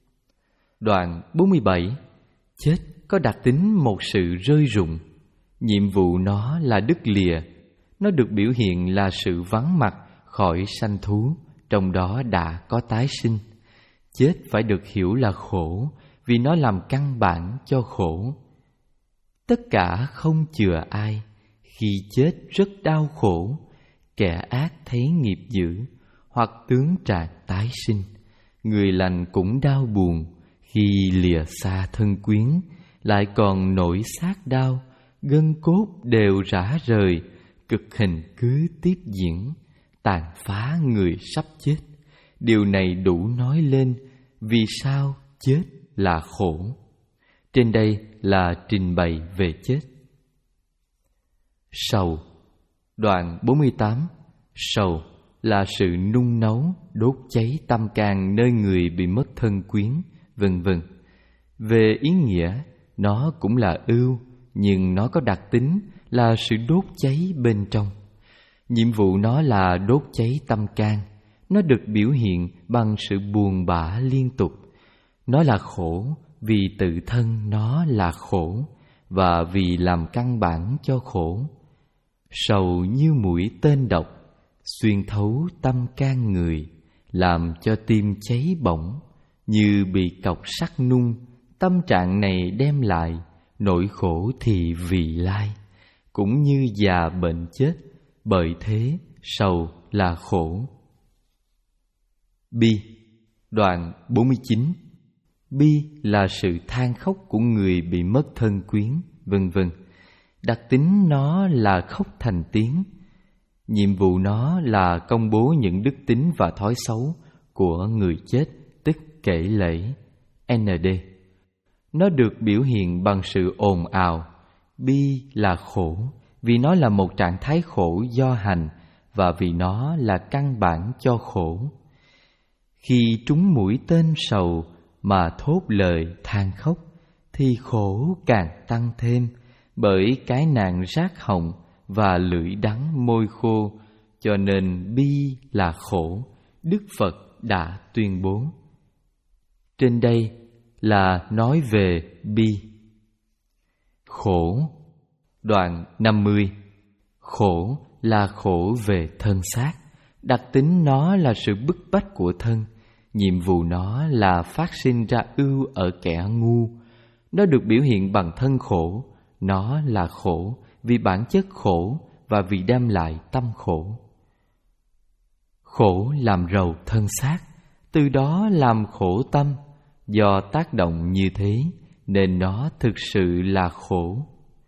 Đoạn bốn mươi bảy. Chết có đặc tính một sự rơi rụng. Nhiệm vụ nó là đứt lìa. Nó được biểu hiện là sự vắng mặt khỏi sanh thú, trong đó đã có tái sinh. Chết phải được hiểu là khổ, vì nó làm căn bản cho khổ. Tất cả không chừa ai. Khi chết rất đau khổ, kẻ ác thấy nghiệp dữ, hoặc tướng trạng tái sinh. Người lành cũng đau buồn khi lìa xa thân quyến, lại còn nỗi xác đau, gân cốt đều rã rời, cực hình cứ tiếp diễn, tàn phá người sắp chết. Điều này đủ nói lên vì sao chết là khổ. Trên đây là trình bày về chết. Sầu. Đoạn bốn mươi tám. Sầu là sự nung nấu, đốt cháy tâm can nơi người bị mất thân quyến, vân vân. Về ý nghĩa, nó cũng là ưu, nhưng nó có đặc tính là sự đốt cháy bên trong. Nhiệm vụ nó là đốt cháy tâm can. Nó được biểu hiện bằng sự buồn bã liên tục. Nó là khổ vì tự thân nó là khổ, và vì làm căn bản cho khổ. Sầu như mũi tên độc, xuyên thấu tâm can người, làm cho tim cháy bỏng, như bị cọc sắt nung. Tâm trạng này đem lại nỗi khổ thì vì lai, cũng như già bệnh chết. Bởi thế sầu là khổ. Bi. Đoạn bốn mươi chín. Bi là sự than khóc của người bị mất thân quyến, vân vân. Đặc tính nó là khóc thành tiếng. Nhiệm vụ nó là công bố những đức tính và thói xấu của người chết, tức kể lể. en đê. Nó được biểu hiện bằng sự ồn ào. Bi là khổ vì nó là một trạng thái khổ do hành, và vì nó là căn bản cho khổ. Khi trúng mũi tên sầu mà thốt lời than khóc, thì khổ càng tăng thêm, bởi cái nạn rát họng và lưỡi đắng môi khô, cho nên bi là khổ, Đức Phật đã tuyên bố. Trên đây là nói về bi. Khổ. Đoạn năm mươi. Khổ là khổ về thân xác. Đặc tính nó là sự bức bách của thân. Nhiệm vụ nó là phát sinh ra ưu ở kẻ ngu. Nó được biểu hiện bằng thân khổ. Nó là khổ vì bản chất khổ và vì đem lại tâm khổ. Khổ làm rầu thân xác, từ đó làm khổ tâm. Do tác động như thế nên nó thực sự là khổ.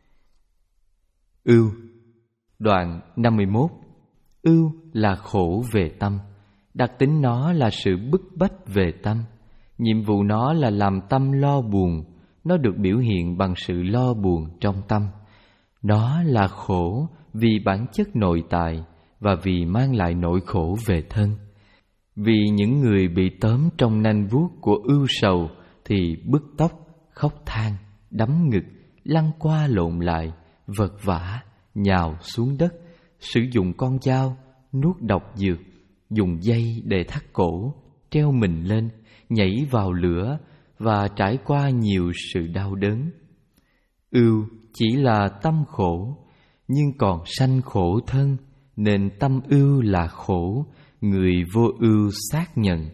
Ưu. Đoạn năm mươi mốt. Ưu là khổ về tâm. Đặc tính nó là sự bức bách về tâm. Nhiệm vụ nó là làm tâm lo buồn. Nó được biểu hiện bằng sự lo buồn trong tâm. Nó là khổ vì bản chất nội tại và vì mang lại nỗi khổ về thân. Vì những người bị tóm trong nanh vuốt của ưu sầu thì bứt tóc, khóc than, đấm ngực, lăn qua lộn lại, vật vã, nhào xuống đất, sử dụng con dao, nuốt độc dược, dùng dây để thắt cổ, treo mình lên, nhảy vào lửa và trải qua nhiều sự đau đớn. Ưu chỉ là tâm khổ, nhưng còn sanh khổ thân, nên tâm ưu là khổ, người vô ưu xác nhận.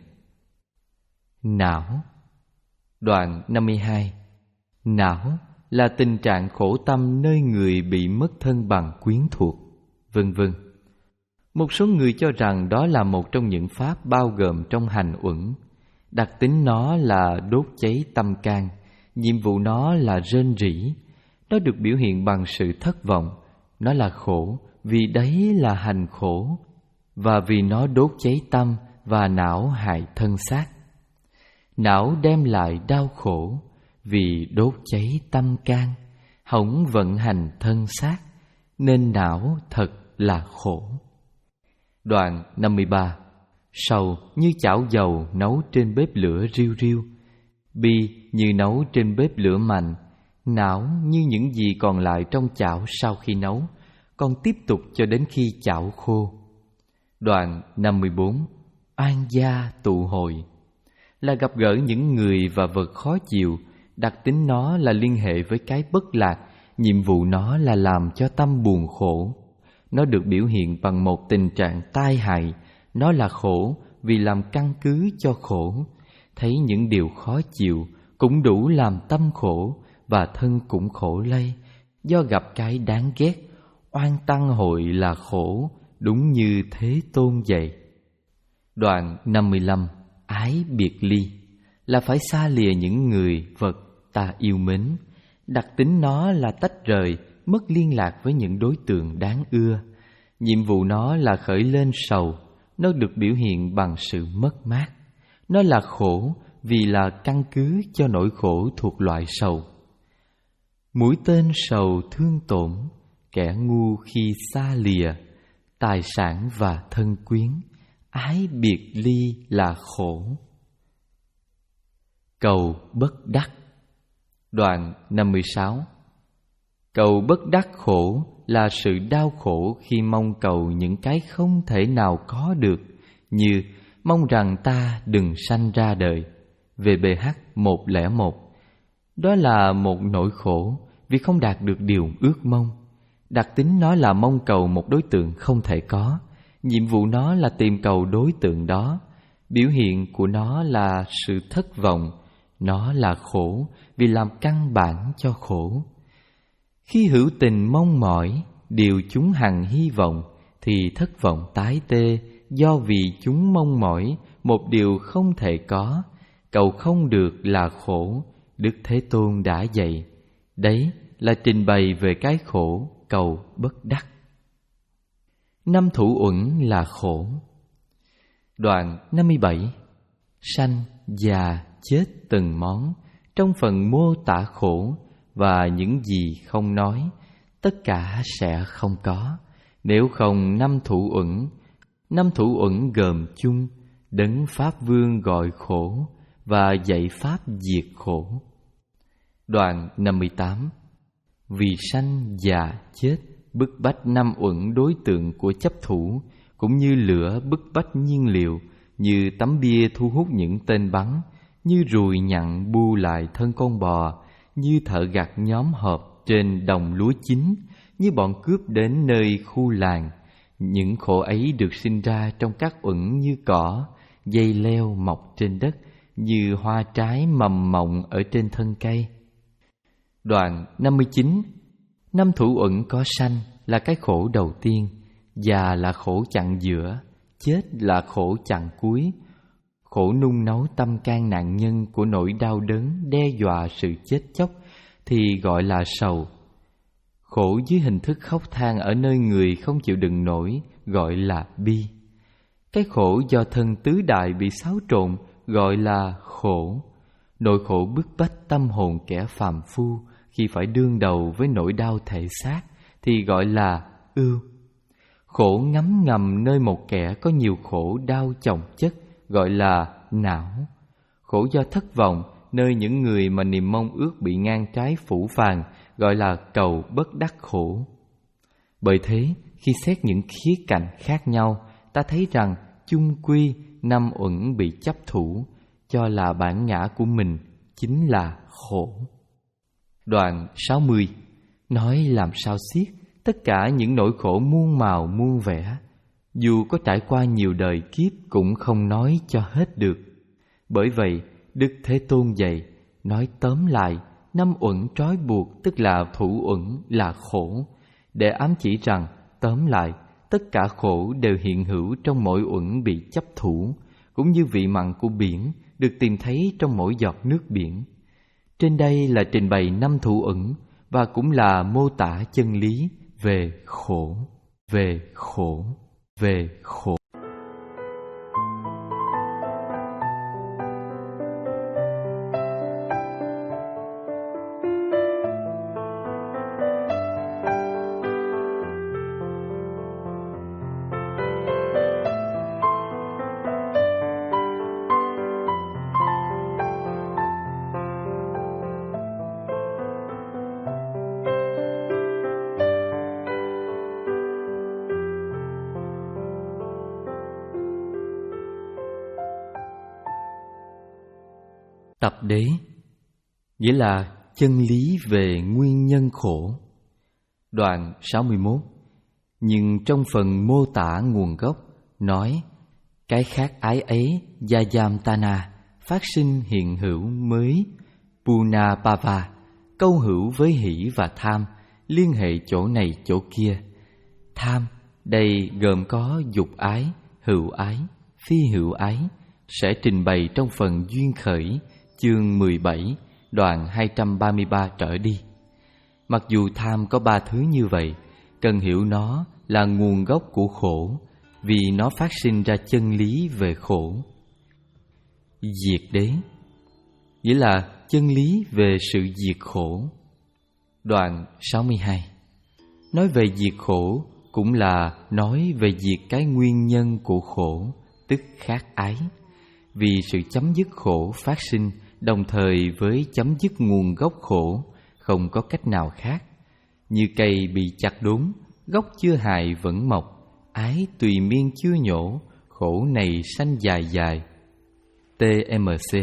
Não. Đoạn năm mươi hai. Não là tình trạng khổ tâm nơi người bị mất thân bằng quyến thuộc, vân vân. Một số người cho rằng đó là một trong những pháp bao gồm trong hành uẩn. Đặc tính nó là đốt cháy tâm can. Nhiệm vụ nó là rên rỉ. Nó được biểu hiện bằng sự thất vọng. Nó là khổ vì đấy là hành khổ, và vì nó đốt cháy tâm và não hại thân xác. Não đem lại đau khổ vì đốt cháy tâm can, hỏng vận hành thân xác, nên não thật là khổ. Đoạn năm mươi ba. Sầu như chảo dầu nấu trên bếp lửa riu riu. Bi như nấu trên bếp lửa mạnh. Não như những gì còn lại trong chảo sau khi nấu, còn tiếp tục cho đến khi chảo khô. Đoạn năm mươi bốn. Oan gia tụ hội là gặp gỡ những người và vật khó chịu. Đặc tính nó là liên hệ với cái bất lạc. Nhiệm vụ nó là làm cho tâm buồn khổ. Nó được biểu hiện bằng một tình trạng tai hại. Nó là khổ vì làm căn cứ cho khổ. Thấy những điều khó chịu cũng đủ làm tâm khổ, và thân cũng khổ lây do gặp cái đáng ghét. Oan tăng hội là khổ đúng như Thế Tôn dạy. Đoạn năm mươi lăm. Ái biệt ly là phải xa lìa những người, vật ta yêu mến. Đặc tính nó là tách rời, mất liên lạc với những đối tượng đáng ưa. Nhiệm vụ nó là khởi lên sầu, nó được biểu hiện bằng sự mất mát. Nó là khổ vì là căn cứ cho nỗi khổ thuộc loại sầu. Mũi tên sầu thương tổn, kẻ ngu khi xa lìa, tài sản và thân quyến, ái biệt ly là khổ. Cầu bất đắc. Đoạn năm mươi sáu. Cầu bất đắc khổ là sự đau khổ khi mong cầu những cái không thể nào có được, như mong rằng ta đừng sanh ra đời. vê bê hát một không một. Đó là một nỗi khổ vì không đạt được điều ước mong. Đặc tính nó là mong cầu một đối tượng không thể có. Nhiệm vụ nó là tìm cầu đối tượng đó. Biểu hiện của nó là sự thất vọng. Nó là khổ vì làm căn bản cho khổ. Khi hữu tình mong mỏi điều chúng hằng hy vọng, thì thất vọng tái tê, do vì chúng mong mỏi một điều không thể có. Cầu không được là khổ, Đức Thế Tôn đã dạy. Đấy là trình bày về cái khổ cầu bất đắc. Năm thủ uẩn là khổ. Đoạn năm mươi bảy. Sanh, già, chết từng món, trong phần mô tả khổ và những gì không nói, tất cả sẽ không có. Nếu không năm thủ uẩn, năm thủ uẩn gồm chung, đấng Pháp Vương gọi khổ và dạy Pháp diệt khổ. Đoạn năm mươi tám. Vì sanh, già, chết bức bách năm uẩn đối tượng của chấp thủ, cũng như lửa bức bách nhiên liệu, như tấm bia thu hút những tên bắn, như ruồi nhặn bu lại thân con bò, như thợ gặt nhóm họp trên đồng lúa chín, như bọn cướp đến nơi khu làng. Những khổ ấy được sinh ra trong các uẩn như cỏ, dây leo mọc trên đất, như hoa trái mầm mọng ở trên thân cây. Đoạn năm mươi chín. Năm thủ uẩn có sanh là cái khổ đầu tiên, già là khổ chặn giữa, chết là khổ chặn cuối. Khổ nung nấu tâm can nạn nhân của nỗi đau đớn đe dọa sự chết chóc thì gọi là sầu. Khổ dưới hình thức khóc than ở nơi người không chịu đựng nổi gọi là bi. Cái khổ do thân tứ đại bị xáo trộn gọi là khổ. Nỗi khổ bức bách tâm hồn kẻ phàm phu khi phải đương đầu với nỗi đau thể xác thì gọi là ưu. Khổ ngấm ngầm nơi một kẻ có nhiều khổ đau chồng chất gọi là não. Khổ do thất vọng nơi những người mà niềm mong ước bị ngang trái phủ phàng gọi là cầu bất đắc khổ. Bởi thế, khi xét những khía cạnh khác nhau, ta thấy rằng chung quy năm uẩn bị chấp thủ cho là bản ngã của mình chính là khổ. Đoạn sáu mươi. Nói làm sao xiết tất cả những nỗi khổ muôn màu muôn vẻ, dù có trải qua nhiều đời kiếp cũng không nói cho hết được. Bởi vậy, Đức Thế Tôn dạy, nói tóm lại, năm uẩn trói buộc tức là thủ uẩn là khổ, để ám chỉ rằng tóm lại tất cả khổ đều hiện hữu trong mỗi uẩn bị chấp thủ, cũng như vị mặn của biển được tìm thấy trong mỗi giọt nước biển. Trên đây là trình bày năm thủ uẩn và cũng là mô tả chân lý về khổ, về khổ, về khổ. Tập đế nghĩa là chân lý về nguyên nhân khổ. Đoạn sáu mươi mốt. Nhưng trong phần mô tả nguồn gốc nói cái khác ái ấy Yajamtana phát sinh hiện hữu mới Punapava, câu hữu với hỷ và tham, liên hệ chỗ này chỗ kia. Tham Đây gồm có dục ái, hữu ái, phi hữu ái, sẽ trình bày trong phần duyên khởi, chương mười bảy, đoạn hai trăm ba mươi ba trở đi. Mặc dù tham có ba thứ như vậy, cần hiểu nó là nguồn gốc của khổ, vì nó phát sinh ra chân lý về khổ. Diệt đế, nghĩa là chân lý về sự diệt khổ. Đoạn sáu mươi hai, nói về diệt khổ cũng là nói về diệt cái nguyên nhân của khổ, tức khát ái. Vì sự chấm dứt khổ phát sinh đồng thời với chấm dứt nguồn gốc khổ, không có cách nào khác. Như cây bị chặt đốn, gốc chưa hài vẫn mọc, ái tùy miên chưa nhổ, khổ này sanh dài dài. tê em xê.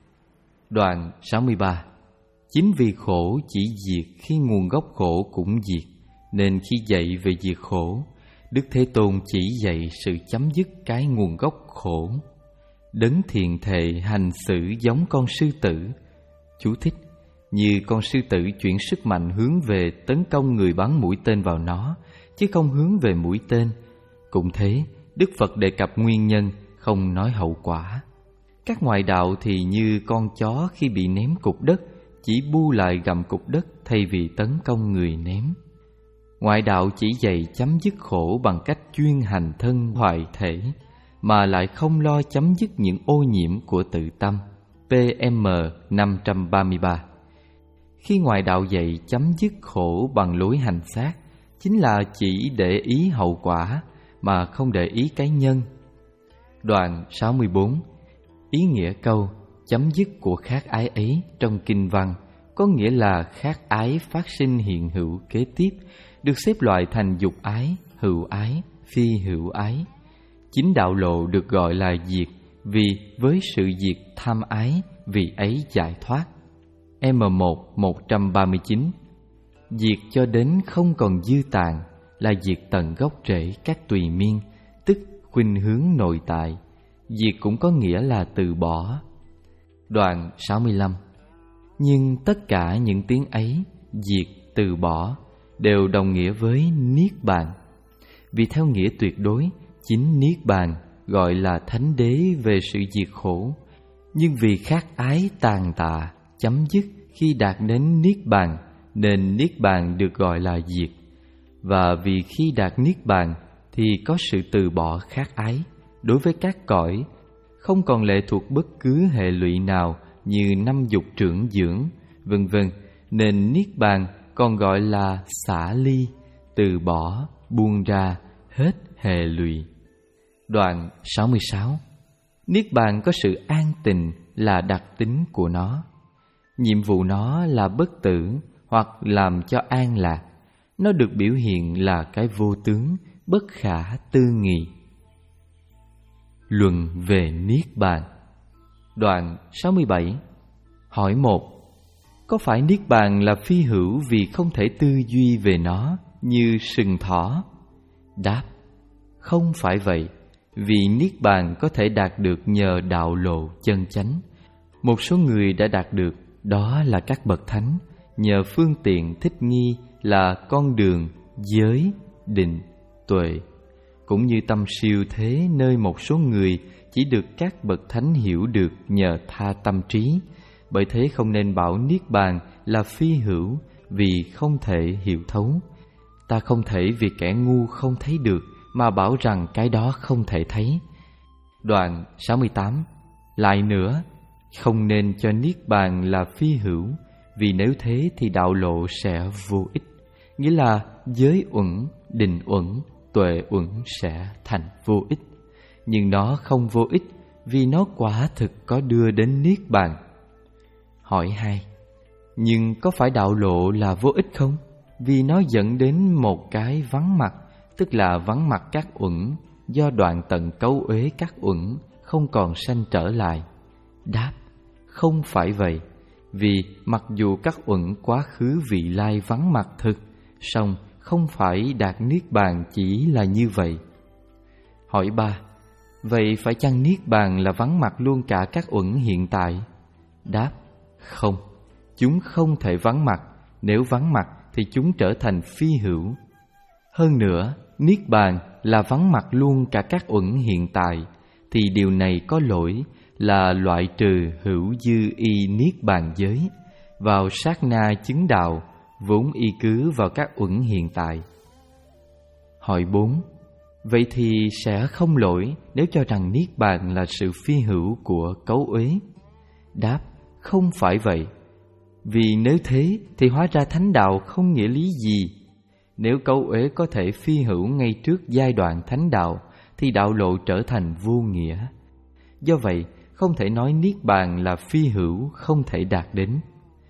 Đoạn sáu mươi ba, chính vì khổ chỉ diệt khi nguồn gốc khổ cũng diệt, nên khi dạy về diệt khổ, Đức Thế Tôn chỉ dạy sự chấm dứt cái nguồn gốc khổ. Đấng thiện thệ hành xử giống con sư tử. Chú thích: như con sư tử chuyển sức mạnh hướng về tấn công người bắn mũi tên vào nó, chứ không hướng về mũi tên. Cũng thế, Đức Phật đề cập nguyên nhân, không nói hậu quả. Các ngoại đạo thì như con chó khi bị ném cục đất, chỉ bu lại gặm cục đất thay vì tấn công người ném. Ngoại đạo chỉ dạy chấm dứt khổ bằng cách chuyên hành thân hoại thể, mà lại không lo chấm dứt những ô nhiễm của tự tâm. pê em năm trăm ba mươi ba. Khi ngoại đạo dạy chấm dứt khổ bằng lối hành xác, chính là chỉ để ý hậu quả mà không để ý cái nhân. Đoạn sáu mươi bốn, ý nghĩa câu chấm dứt của khát ái ấy trong kinh văn có nghĩa là khát ái phát sinh hiện hữu kế tiếp, được xếp loại thành dục ái, hữu ái, phi hữu ái. Chính đạo lộ được gọi là diệt, vì với sự diệt tham ái, vì ấy giải thoát. em một một trăm ba mươi chín. Diệt cho đến không còn dư tàn là diệt tận gốc rễ các tùy miên, tức khuynh hướng nội tại. Diệt cũng có nghĩa là từ bỏ. Đoạn sáu mươi lăm. Nhưng tất cả những tiếng ấy, diệt, từ bỏ, đều đồng nghĩa với niết bàn. Vì theo nghĩa tuyệt đối, chính niết bàn gọi là thánh đế về sự diệt khổ. Nhưng vì khát ái tàn tạ, chấm dứt khi đạt đến niết bàn, nên niết bàn được gọi là diệt. Và vì khi đạt niết bàn thì có sự từ bỏ khát ái đối với các cõi, không còn lệ thuộc bất cứ hệ lụy nào như năm dục trưởng dưỡng, vân vân, nên niết bàn còn gọi là xả ly, từ bỏ, buông ra hết hệ lụy. Đoạn sáu mươi sáu. Niết bàn có sự an tịnh là đặc tính của nó. Nhiệm vụ nó là bất tử hoặc làm cho an lạc. Nó được biểu hiện là cái vô tướng, bất khả tư nghị. Luận về niết bàn. Đoạn sáu mươi bảy. Hỏi một. Có phải niết bàn là phi hữu vì không thể tư duy về nó như sừng thỏ? Đáp: không phải vậy, vì niết bàn có thể đạt được nhờ đạo lộ chân chánh. Một số người đã đạt được, đó là các bậc thánh, nhờ phương tiện thích nghi là con đường, giới, định, tuệ. Cũng như tâm siêu thế nơi một số người chỉ được các bậc thánh hiểu được nhờ tha tâm trí. Bởi thế không nên bảo niết bàn là phi hữu vì không thể hiểu thấu. Ta không thể vì kẻ ngu không thấy được mà bảo rằng cái đó không thể thấy. Đoạn sáu mươi tám. Lại nữa, không nên cho niết bàn là phi hữu, vì nếu thế thì đạo lộ sẽ vô ích. Nghĩa là giới uẩn, định uẩn, tuệ uẩn sẽ thành vô ích. Nhưng nó không vô ích vì nó quả thực có đưa đến niết bàn. Hỏi hai. Nhưng có phải đạo lộ là vô ích không? Vì nó dẫn đến một cái vắng mặt, tức là vắng mặt các uẩn, do đoạn tận cấu uế các uẩn, không còn sanh trở lại. Đáp: không phải vậy. Vì mặc dù các uẩn quá khứ vị lai vắng mặt thực, song không phải đạt niết bàn chỉ là như vậy. Hỏi ba. Vậy phải chăng niết bàn là vắng mặt luôn cả các uẩn hiện tại? Đáp: không, chúng không thể vắng mặt. Nếu vắng mặt thì chúng trở thành phi hữu. Hơn nữa, niết bàn là vắng mặt luôn cả các uẩn hiện tại, thì điều này có lỗi là loại trừ hữu dư y niết bàn giới, vào sát na chứng đạo, vốn y cứ vào các uẩn hiện tại. Hỏi bốn. Vậy thì sẽ không lỗi nếu cho rằng niết bàn là sự phi hữu của cấu uế? Đáp, không phải vậy. Vì nếu thế thì hóa ra thánh đạo không nghĩa lý gì. Nếu cấu uế có thể phi hữu ngay trước giai đoạn thánh đạo, thì đạo lộ trở thành vô nghĩa. Do vậy, không thể nói niết bàn là phi hữu, không thể đạt đến.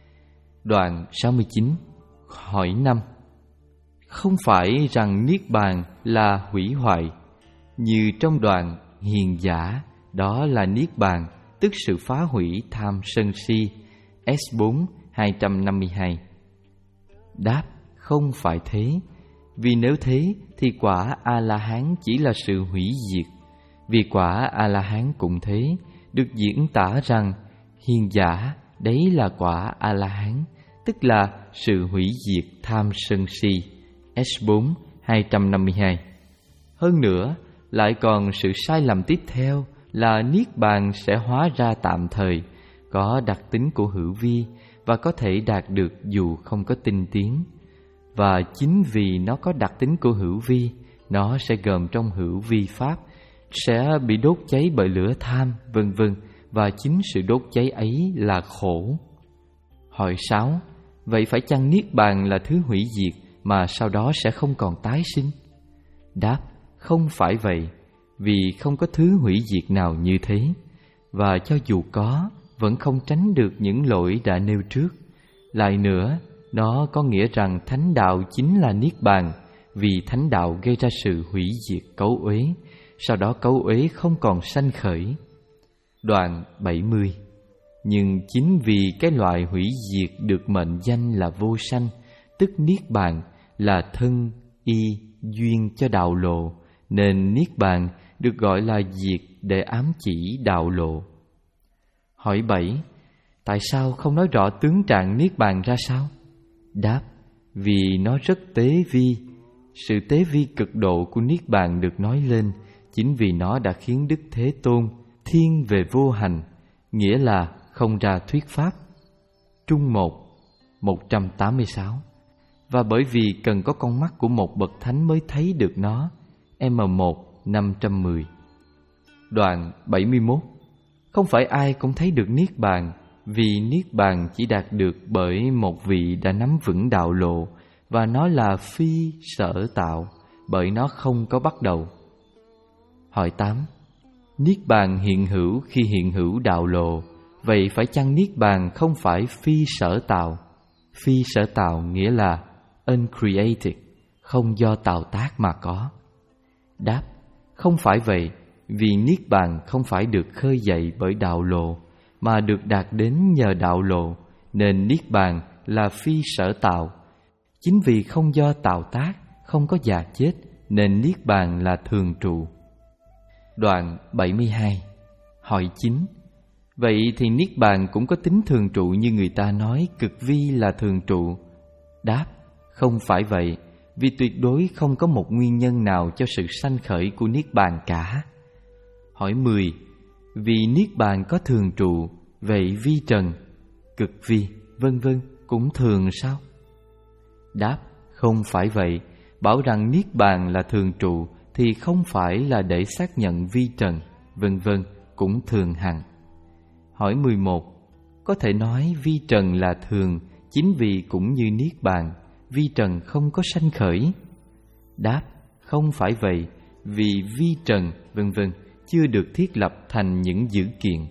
Đoạn sáu mươi chín. Hỏi năm. Không phải rằng niết bàn là hủy hoại, như trong đoạn hiền giả, đó là niết bàn, tức sự phá hủy tham sân si. S bốn hai trăm năm mươi hai. Đáp, không phải thế. Vì nếu thế thì quả A-la-hán chỉ là sự hủy diệt. Vì quả A-la-hán cũng thế, được diễn tả rằng hiền giả đấy là quả A-la-hán, tức là sự hủy diệt tham sân si. S bốn hai trăm năm mươi hai. Hơn nữa, lại còn sự sai lầm tiếp theo là niết bàn sẽ hóa ra tạm thời, có đặc tính của hữu vi và có thể đạt được dù không có tinh tiến. Và chính vì nó có đặc tính của hữu vi, nó sẽ gồm trong hữu vi pháp, sẽ bị đốt cháy bởi lửa tham, vân vân, và chính sự đốt cháy ấy là khổ. Hỏi sáu. Vậy phải chăng niết bàn là thứ hủy diệt mà sau đó sẽ không còn tái sinh? Đáp, không phải vậy. Vì không có thứ hủy diệt nào như thế. Và cho dù có, vẫn không tránh được những lỗi đã nêu trước. Lại nữa, nó có nghĩa rằng thánh đạo chính là niết bàn, vì thánh đạo gây ra sự hủy diệt cấu uế, sau đó cấu uế không còn sanh khởi. Đoạn bảy mươi. Nhưng chính vì cái loại hủy diệt được mệnh danh là vô sanh, tức niết bàn, là thân, y, duyên cho đạo lộ, nên niết bàn được gọi là diệt để ám chỉ đạo lộ. Hỏi bảy. Tại sao không nói rõ tướng trạng niết bàn ra sao? Đáp, vì nó rất tế vi. Sự tế vi cực độ của niết bàn được nói lên chính vì nó đã khiến Đức Thế Tôn thiên về vô hành, nghĩa là không ra thuyết pháp. Trung một, một trăm tám mươi sáu. Và bởi vì cần có con mắt của một bậc thánh mới thấy được nó. M một, năm trăm mười. Đoạn bảy mươi mốt. Không phải ai cũng thấy được niết bàn, vì niết bàn chỉ đạt được bởi một vị đã nắm vững đạo lộ, và nó là phi sở tạo, bởi nó không có bắt đầu. Hỏi tám. Niết bàn hiện hữu khi hiện hữu đạo lộ, vậy phải chăng niết bàn không phải phi sở tạo? Phi sở tạo nghĩa là uncreated, không do tạo tác mà có. Đáp, không phải vậy. Vì niết bàn không phải được khơi dậy bởi đạo lộ, mà được đạt đến nhờ đạo lộ, nên niết bàn là phi sở tạo. Chính vì không do tạo tác, không có già chết, nên niết bàn là thường trụ. Đoạn bảy mươi hai. Hỏi chín. Vậy thì niết bàn cũng có tính thường trụ như người ta nói cực vi là thường trụ? Đáp, không phải vậy. Vì tuyệt đối không có một nguyên nhân nào cho sự sanh khởi của niết bàn cả. Hỏi mười. Vì niết bàn có thường trụ, vậy vi trần, cực vi, vân vân cũng thường sao? Đáp, không phải vậy. Bảo rằng niết bàn là thường trụ thì không phải là để xác nhận vi trần, vân vân cũng thường hằng. Hỏi mười một. Có thể nói vi trần là thường chính vì cũng như niết bàn, vi trần không có sanh khởi? Đáp, không phải vậy. Vì vi trần, vân vân chưa được thiết lập thành những dữ kiện.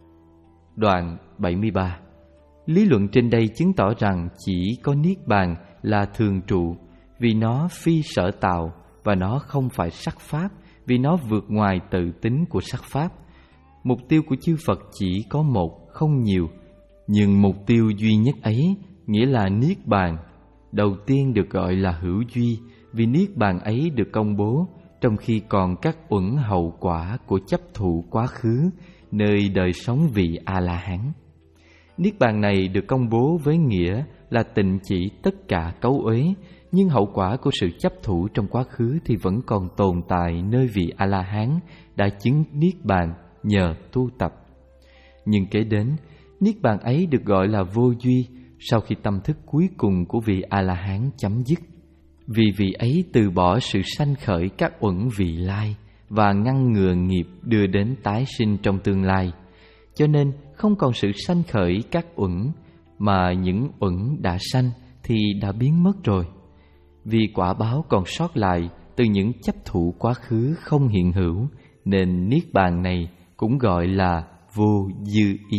Đoạn bảy mươi ba. Lý luận trên đây chứng tỏ rằng chỉ có niết bàn là thường trụ, vì nó phi sở tạo, và nó không phải sắc pháp, vì nó vượt ngoài tự tính của sắc pháp. Mục tiêu của chư Phật chỉ có một, không nhiều, nhưng mục tiêu duy nhất ấy nghĩa là niết bàn. Đầu tiên được gọi là hữu duy, vì niết bàn ấy được công bố trong khi còn các uẩn hậu quả của chấp thụ quá khứ, nơi đời sống vị A-la-hán. Niết bàn này được công bố với nghĩa là tịnh chỉ tất cả cấu uế, nhưng hậu quả của sự chấp thủ trong quá khứ thì vẫn còn tồn tại nơi vị A-la-hán đã chứng Niết Bàn nhờ tu tập. Nhưng kế đến, Niết Bàn ấy được gọi là vô duy sau khi tâm thức cuối cùng của vị A-la-hán chấm dứt. Vì vị ấy từ bỏ sự sanh khởi các uẩn vị lai và ngăn ngừa nghiệp đưa đến tái sinh trong tương lai, cho nên không còn sự sanh khởi các uẩn, mà những uẩn đã sanh thì đã biến mất rồi. Vì quả báo còn sót lại từ những chấp thủ quá khứ không hiện hữu, nên Niết Bàn này cũng gọi là vô dư y.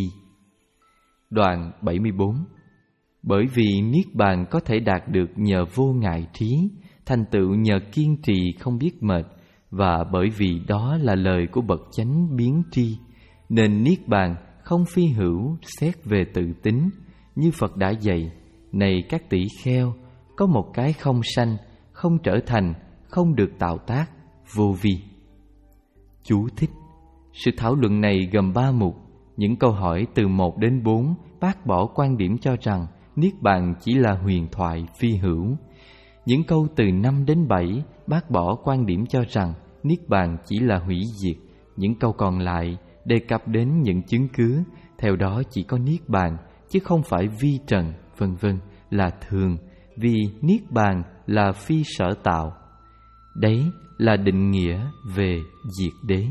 Đoạn bảy mươi bốn. Bởi vì Niết Bàn có thể đạt được nhờ vô ngại trí, thành tựu nhờ kiên trì không biết mệt, và bởi vì đó là lời của bậc chánh biến tri, nên Niết Bàn không phi hữu xét về tự tính. Như Phật đã dạy: này các tỷ kheo, có một cái không sanh, không trở thành, không được tạo tác, vô vi. Chú thích: sự thảo luận này gồm ba mục. Những câu hỏi từ một đến bốn bác bỏ quan điểm cho rằng Niết Bàn chỉ là huyền thoại phi hữu. Những câu từ năm đến bảy bác bỏ quan điểm cho rằng Niết Bàn chỉ là hủy diệt. Những câu còn lại đề cập đến những chứng cứ, theo đó chỉ có Niết Bàn chứ không phải vi trần, vân vân là thường, vì Niết Bàn là phi sở tạo. Đấy là định nghĩa về diệt đế.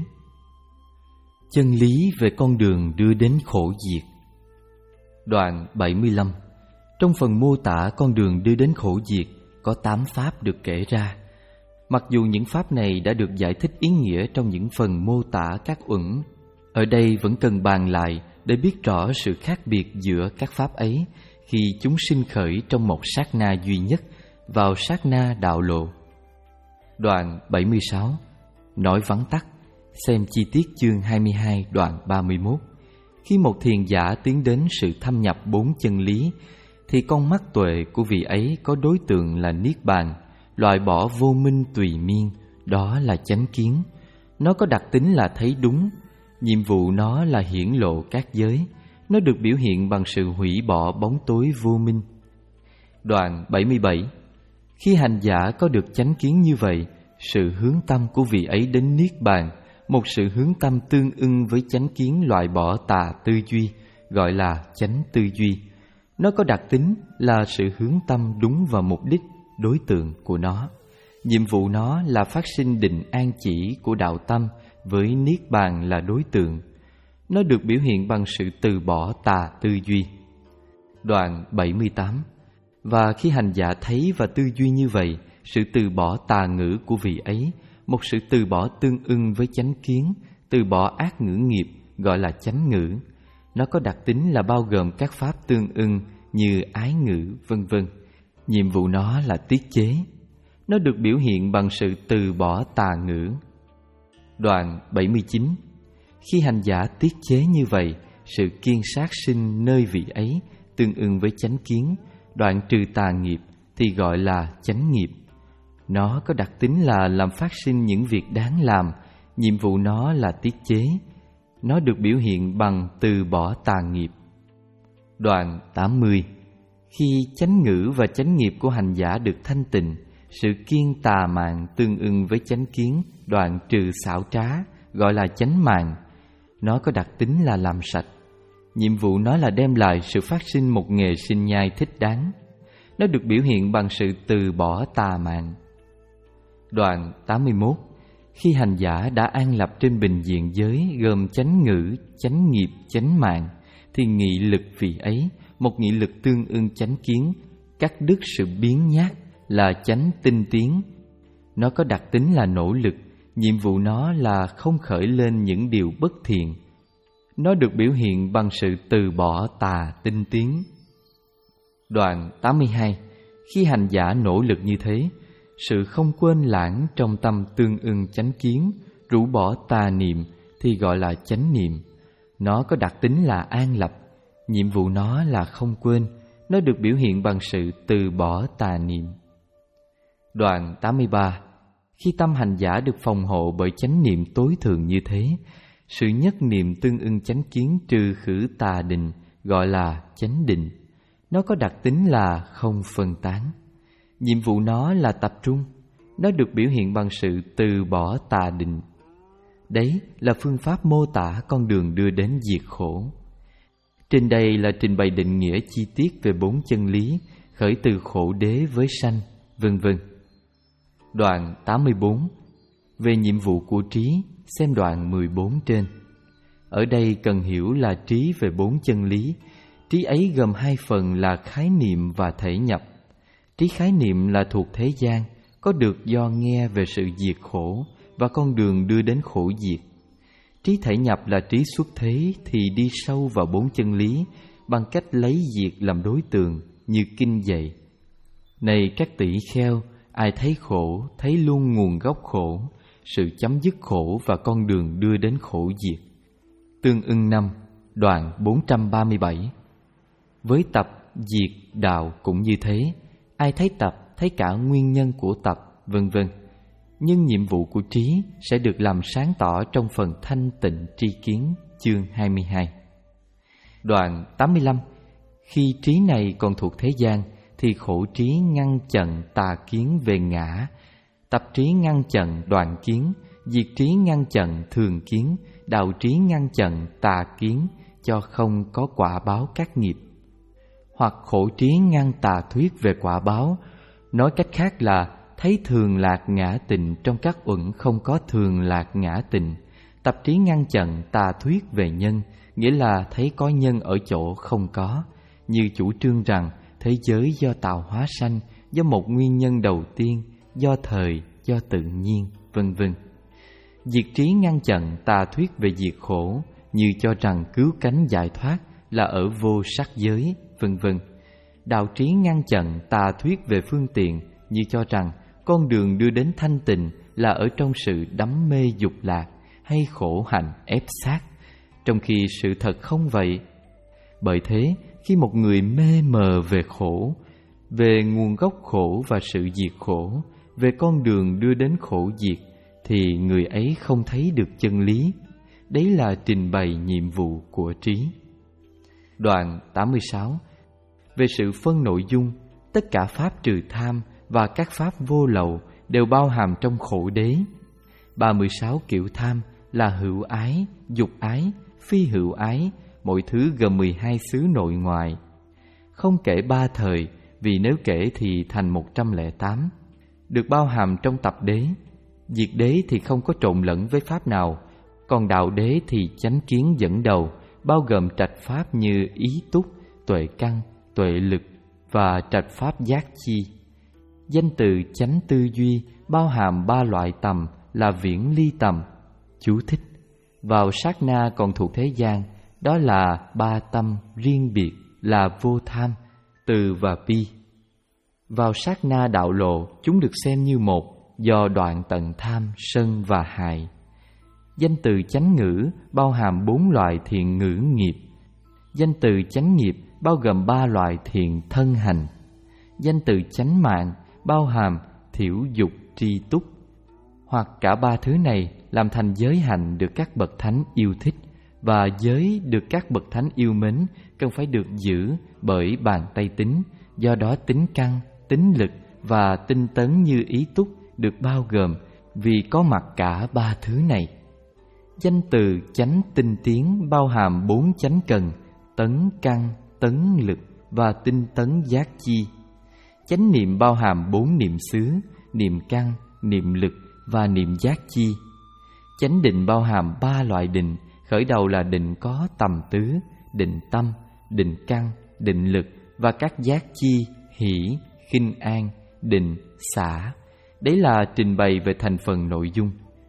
Chân lý về con đường đưa đến khổ diệt. Đoạn bảy mươi lăm. Trong phần mô tả con đường đưa đến khổ diệt có tám pháp được kể ra. Mặc dù những pháp này đã được giải thích ý nghĩa trong những phần mô tả các uẩn, ở đây vẫn cần bàn lại để biết rõ sự khác biệt giữa các pháp ấy khi chúng sinh khởi trong một sát na duy nhất vào sát na đạo lộ. Đoạn bảy mươi sáu. Nói vắn tắt, xem chi tiết chương hai mươi hai đoạn ba mươi mốt. Khi một thiền giả tiến đến sự thâm nhập bốn chân lý, thì con mắt tuệ của vị ấy có đối tượng là Niết Bàn, loại bỏ vô minh tùy miên, đó là chánh kiến. Nó có đặc tính là thấy đúng, nhiệm vụ nó là hiển lộ các giới. Nó được biểu hiện bằng sự hủy bỏ bóng tối vô minh. Đoạn bảy mươi bảy. Khi hành giả có được chánh kiến như vậy, sự hướng tâm của vị ấy đến Niết Bàn, một sự hướng tâm tương ưng với chánh kiến loại bỏ tà tư duy, gọi là chánh tư duy. Nó có đặc tính là sự hướng tâm đúng vào mục đích, đối tượng của nó. Nhiệm vụ nó là phát sinh định an chỉ của đạo tâm với Niết Bàn là đối tượng. Nó được biểu hiện bằng sự từ bỏ tà tư duy. Đoạn bảy mươi tám. Và khi hành giả thấy và tư duy như vậy, sự từ bỏ tà ngữ của vị ấy, một sự từ bỏ tương ưng với chánh kiến, từ bỏ ác ngữ nghiệp, gọi là chánh ngữ. Nó có đặc tính là bao gồm các pháp tương ưng như ái ngữ, vân vân. Nhiệm vụ nó là tiết chế. Nó được biểu hiện bằng sự từ bỏ tà ngữ. Đoạn bảy mươi chín. Khi hành giả tiết chế như vậy, sự kiên sát sinh nơi vị ấy tương ưng với chánh kiến, đoạn trừ tà nghiệp thì gọi là chánh nghiệp. Nó có đặc tính là làm phát sinh những việc đáng làm. Nhiệm vụ nó là tiết chế. Nó được biểu hiện bằng từ bỏ tà nghiệp. Đoạn tám mươi. Khi chánh ngữ và chánh nghiệp của hành giả được thanh tịnh, sự kiên tà mạn tương ưng với chánh kiến, đoạn trừ xảo trá, gọi là chánh mạn. Nó có đặc tính là làm sạch. Nhiệm vụ nó là đem lại sự phát sinh một nghề sinh nhai thích đáng. Nó được biểu hiện bằng sự từ bỏ tà mạn. Đoạn tám mươi mốt. Khi hành giả đã an lập trên bình diện giới gồm chánh ngữ, chánh nghiệp, chánh mạng, thì nghị lực vị ấy, một nghị lực tương ưng chánh kiến, cắt đứt sự biến nhát, là chánh tinh tiến. Nó có đặc tính là nỗ lực. Nhiệm vụ nó là không khởi lên những điều bất thiện. Nó được biểu hiện bằng sự từ bỏ tà tinh tiến. Đoạn tám mươi hai. Khi hành giả nỗ lực như thế, sự không quên lãng trong tâm tương ưng chánh kiến, rũ bỏ tà niệm thì gọi là chánh niệm. Nó có đặc tính là an lập. Nhiệm vụ nó là không quên. Nó được biểu hiện bằng sự từ bỏ tà niệm. Đoạn tám mươi ba. Khi tâm hành giả được phòng hộ bởi chánh niệm tối thượng như thế, sự nhất niệm tương ưng chánh kiến trừ khử tà định, gọi là chánh định. Nó có đặc tính là không phân tán. Nhiệm vụ nó là tập trung. Nó được biểu hiện bằng sự từ bỏ tà định. Đấy là phương pháp mô tả con đường đưa đến diệt khổ. Trên đây là trình bày định nghĩa chi tiết về bốn chân lý, khởi từ khổ đế với sanh, vân vân. Đoạn tám mươi bốn. Về nhiệm vụ của trí, xem đoạn mười bốn trên. Ở đây cần hiểu là trí về bốn chân lý. Trí ấy gồm hai phần là khái niệm và thể nhập. Trí khái niệm là thuộc thế gian, có được do nghe về sự diệt khổ và con đường đưa đến khổ diệt. Trí thể nhập là trí xuất thế thì đi sâu vào bốn chân lý bằng cách lấy diệt làm đối tượng, như kinh dạy: này các tỷ kheo, ai thấy khổ, thấy luôn nguồn gốc khổ, sự chấm dứt khổ và con đường đưa đến khổ diệt. Tương ưng năm, đoạn bốn trăm ba mươi bảy. Với tập, diệt, đạo cũng như thế. Ai thấy tập, thấy cả nguyên nhân của tập, vân vân. Nhưng nhiệm vụ của trí sẽ được làm sáng tỏ trong phần thanh tịnh tri kiến, chương hai mươi hai. Đoạn tám mươi lăm. Khi trí này còn thuộc thế gian, thì khổ trí ngăn chặn tà kiến về ngã, tập trí ngăn chặn đoạn kiến, diệt trí ngăn chặn thường kiến, đạo trí ngăn chặn tà kiến, cho không có quả báo các nghiệp. Hoặc khổ trí ngăn tà thuyết về quả báo, nói cách khác là thấy thường lạc ngã tịnh trong các uẩn không có thường lạc ngã tịnh. Tập trí ngăn chặn tà thuyết về nhân, nghĩa là thấy có nhân ở chỗ không có, như chủ trương rằng thế giới do tạo hóa sanh, do một nguyên nhân đầu tiên, do thời, do tự nhiên, vân vân. Diệt trí ngăn chặn tà thuyết về diệt khổ, như cho rằng cứu cánh giải thoát là ở vô sắc giới, vân vân. Đạo trí ngăn chặn tà thuyết về phương tiện, như cho rằng con đường đưa đến thanh tịnh là ở trong sự đắm mê dục lạc hay khổ hạnh ép sát, trong khi sự thật không vậy. Bởi thế, khi một người mê mờ về khổ, về nguồn gốc khổ và sự diệt khổ, về con đường đưa đến khổ diệt, thì người ấy không thấy được chân lý. Đấy là trình bày nhiệm vụ của trí. Đoạn tám mươi sáu. Về sự phân nội dung, tất cả pháp trừ tham và các pháp vô lậu đều bao hàm trong khổ đế. ba mươi sáu kiểu tham là hữu ái, dục ái, phi hữu ái, mỗi thứ gồm mười hai xứ nội ngoại. Không kể ba thời, vì nếu kể thì thành một trăm lẻ tám, được bao hàm trong tập đế. Diệt đế thì không có trộn lẫn với pháp nào, còn đạo đế thì chánh kiến dẫn đầu, bao gồm trạch pháp như ý túc, tuệ căn, tuệ lực và trạch pháp giác chi. Danh từ chánh tư duy bao hàm ba loại tầm là viễn ly tầm. Chú thích: vào sát na còn thuộc thế gian, đó là ba tâm riêng biệt là vô tham, từ và pi. Vào sát na đạo lộ, chúng được xem như một, do đoạn tận tham, sân và hại. Danh từ chánh ngữ bao hàm bốn loại thiện ngữ nghiệp. Danh từ chánh nghiệp bao gồm ba loại thiện thân hành. Danh từ chánh mạng bao hàm thiểu dục tri túc. Hoặc cả ba thứ này làm thành giới hạnh được các bậc thánh yêu thích, và giới được các bậc thánh yêu mến cần phải được giữ bởi bàn tay tính. Do đó tính căn, tính lực và tinh tấn như ý túc được bao gồm, vì có mặt cả ba thứ này. Danh từ chánh tinh tiến bao hàm bốn chánh cần: tấn căn, tấn lực và tinh tấn giác chi. Chánh niệm bao hàm bốn niệm xứ: niệm căn, niệm lực và niệm giác chi. Chánh định bao hàm ba loại định, khởi đầu là định có tầm tứ, định tâm, định căn, định lực và các giác chi hỷ, khinh an, định, xả. Đấy là trình bày về thành phần nội dung.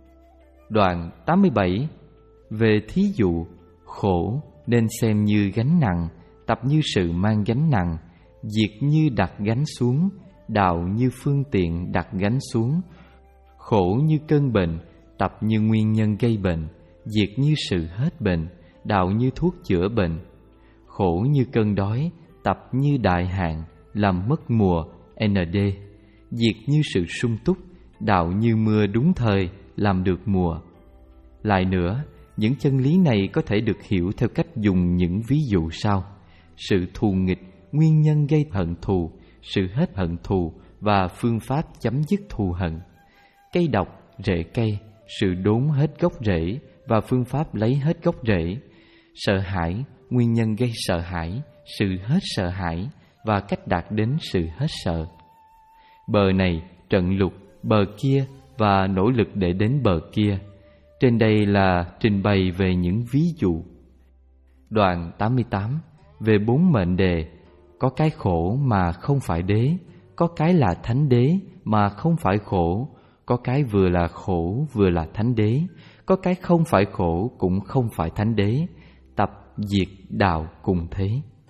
Đoạn tám mươi bảy. Về thí dụ, khổ nên xem như gánh nặng, tập như sự mang gánh nặng, diệt như đặt gánh xuống, đạo như phương tiện đặt gánh xuống. Khổ như cơn bệnh, tập như nguyên nhân gây bệnh, diệt như sự hết bệnh, đạo như thuốc chữa bệnh. Khổ như cơn đói, tập như đại hạn, làm mất mùa, en đê, diệt như sự sung túc, đạo như mưa đúng thời, làm được mùa. Lại nữa, những chân lý này có thể được hiểu theo cách dùng những ví dụ sau: sự thù nghịch, nguyên nhân gây hận thù, sự hết hận thù và phương pháp chấm dứt thù hận. Cây độc, rễ cây, sự đốn hết gốc rễ và phương pháp lấy hết gốc rễ. Sợ hãi, nguyên nhân gây sợ hãi, sự hết sợ hãi và cách đạt đến sự hết sợ. Bờ này, trận lục, bờ kia và nỗ lực để đến bờ kia. Trên đây là trình bày về những ví dụ. Đoạn tám mươi tám, về bốn mệnh đề. Có cái khổ mà không phải đế, có cái là thánh đế mà không phải khổ, có cái vừa là khổ vừa là thánh đế, có cái không phải khổ cũng không phải thánh đế. Tập diệt đạo cùng thế.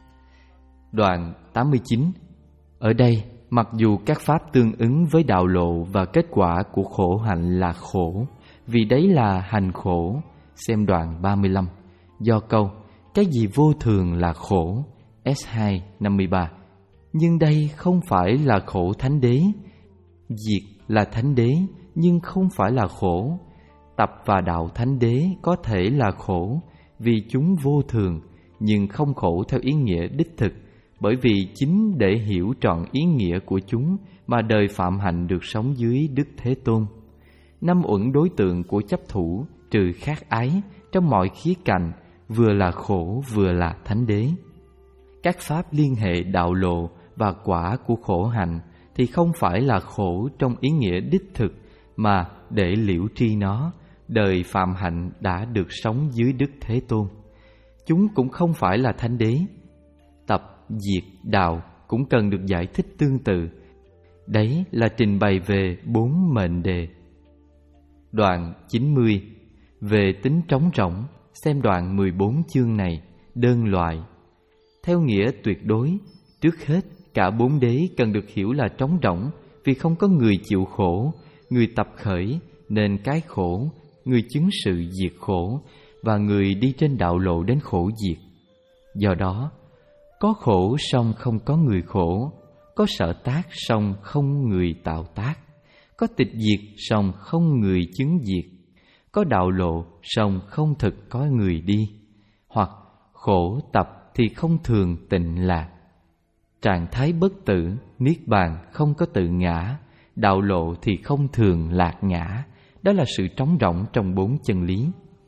Đoạn tám mươi chín. Ở đây, mặc dù các pháp tương ứng với đạo lộ và kết quả của khổ hạnh là khổ, vì đấy là hành khổ. Xem đoạn ba mươi lăm. Do câu cái gì vô thường là khổ, S hai năm mươi ba. Nhưng đây không phải là khổ thánh đế. Diệt là thánh đế nhưng không phải là khổ. Tập và đạo thánh đế có thể là khổ vì chúng vô thường, nhưng không khổ theo ý nghĩa đích thực, bởi vì chính để hiểu trọn ý nghĩa của chúng mà đời phạm hạnh được sống dưới Đức Thế Tôn. Năm uẩn đối tượng của chấp thủ trừ khát ái trong mọi khía cạnh vừa là khổ vừa là thánh đế. Các pháp liên hệ đạo lộ và quả của khổ hạnh thì không phải là khổ trong ý nghĩa đích thực, mà để liễu tri nó, đời phạm hạnh đã được sống dưới Đức Thế Tôn. Chúng cũng không phải là thánh đế. Tập diệt đạo cũng cần được giải thích tương tự. Đấy là trình bày về bốn mệnh đề. Đoạn chín mươi. Về tính trống rỗng, xem đoạn mười bốn chương này, đơn loại. Theo nghĩa tuyệt đối, trước hết cả bốn đế cần được hiểu là trống rỗng, vì không có người chịu khổ, người tập khởi nên cái khổ, người chứng sự diệt khổ và người đi trên đạo lộ đến khổ diệt. Do đó, có khổ song không có người khổ, có sở tác song không người tạo tác, có tịch diệt song không người chứng diệt, có đạo lộ song không thực có người đi, hoặc khổ tập thì không thường tịnh lạc. Trạng thái bất tử, niết bàn không có tự ngã, đạo lộ thì không thường lạc ngã. Đó là sự trống rỗng trong bốn chân lý.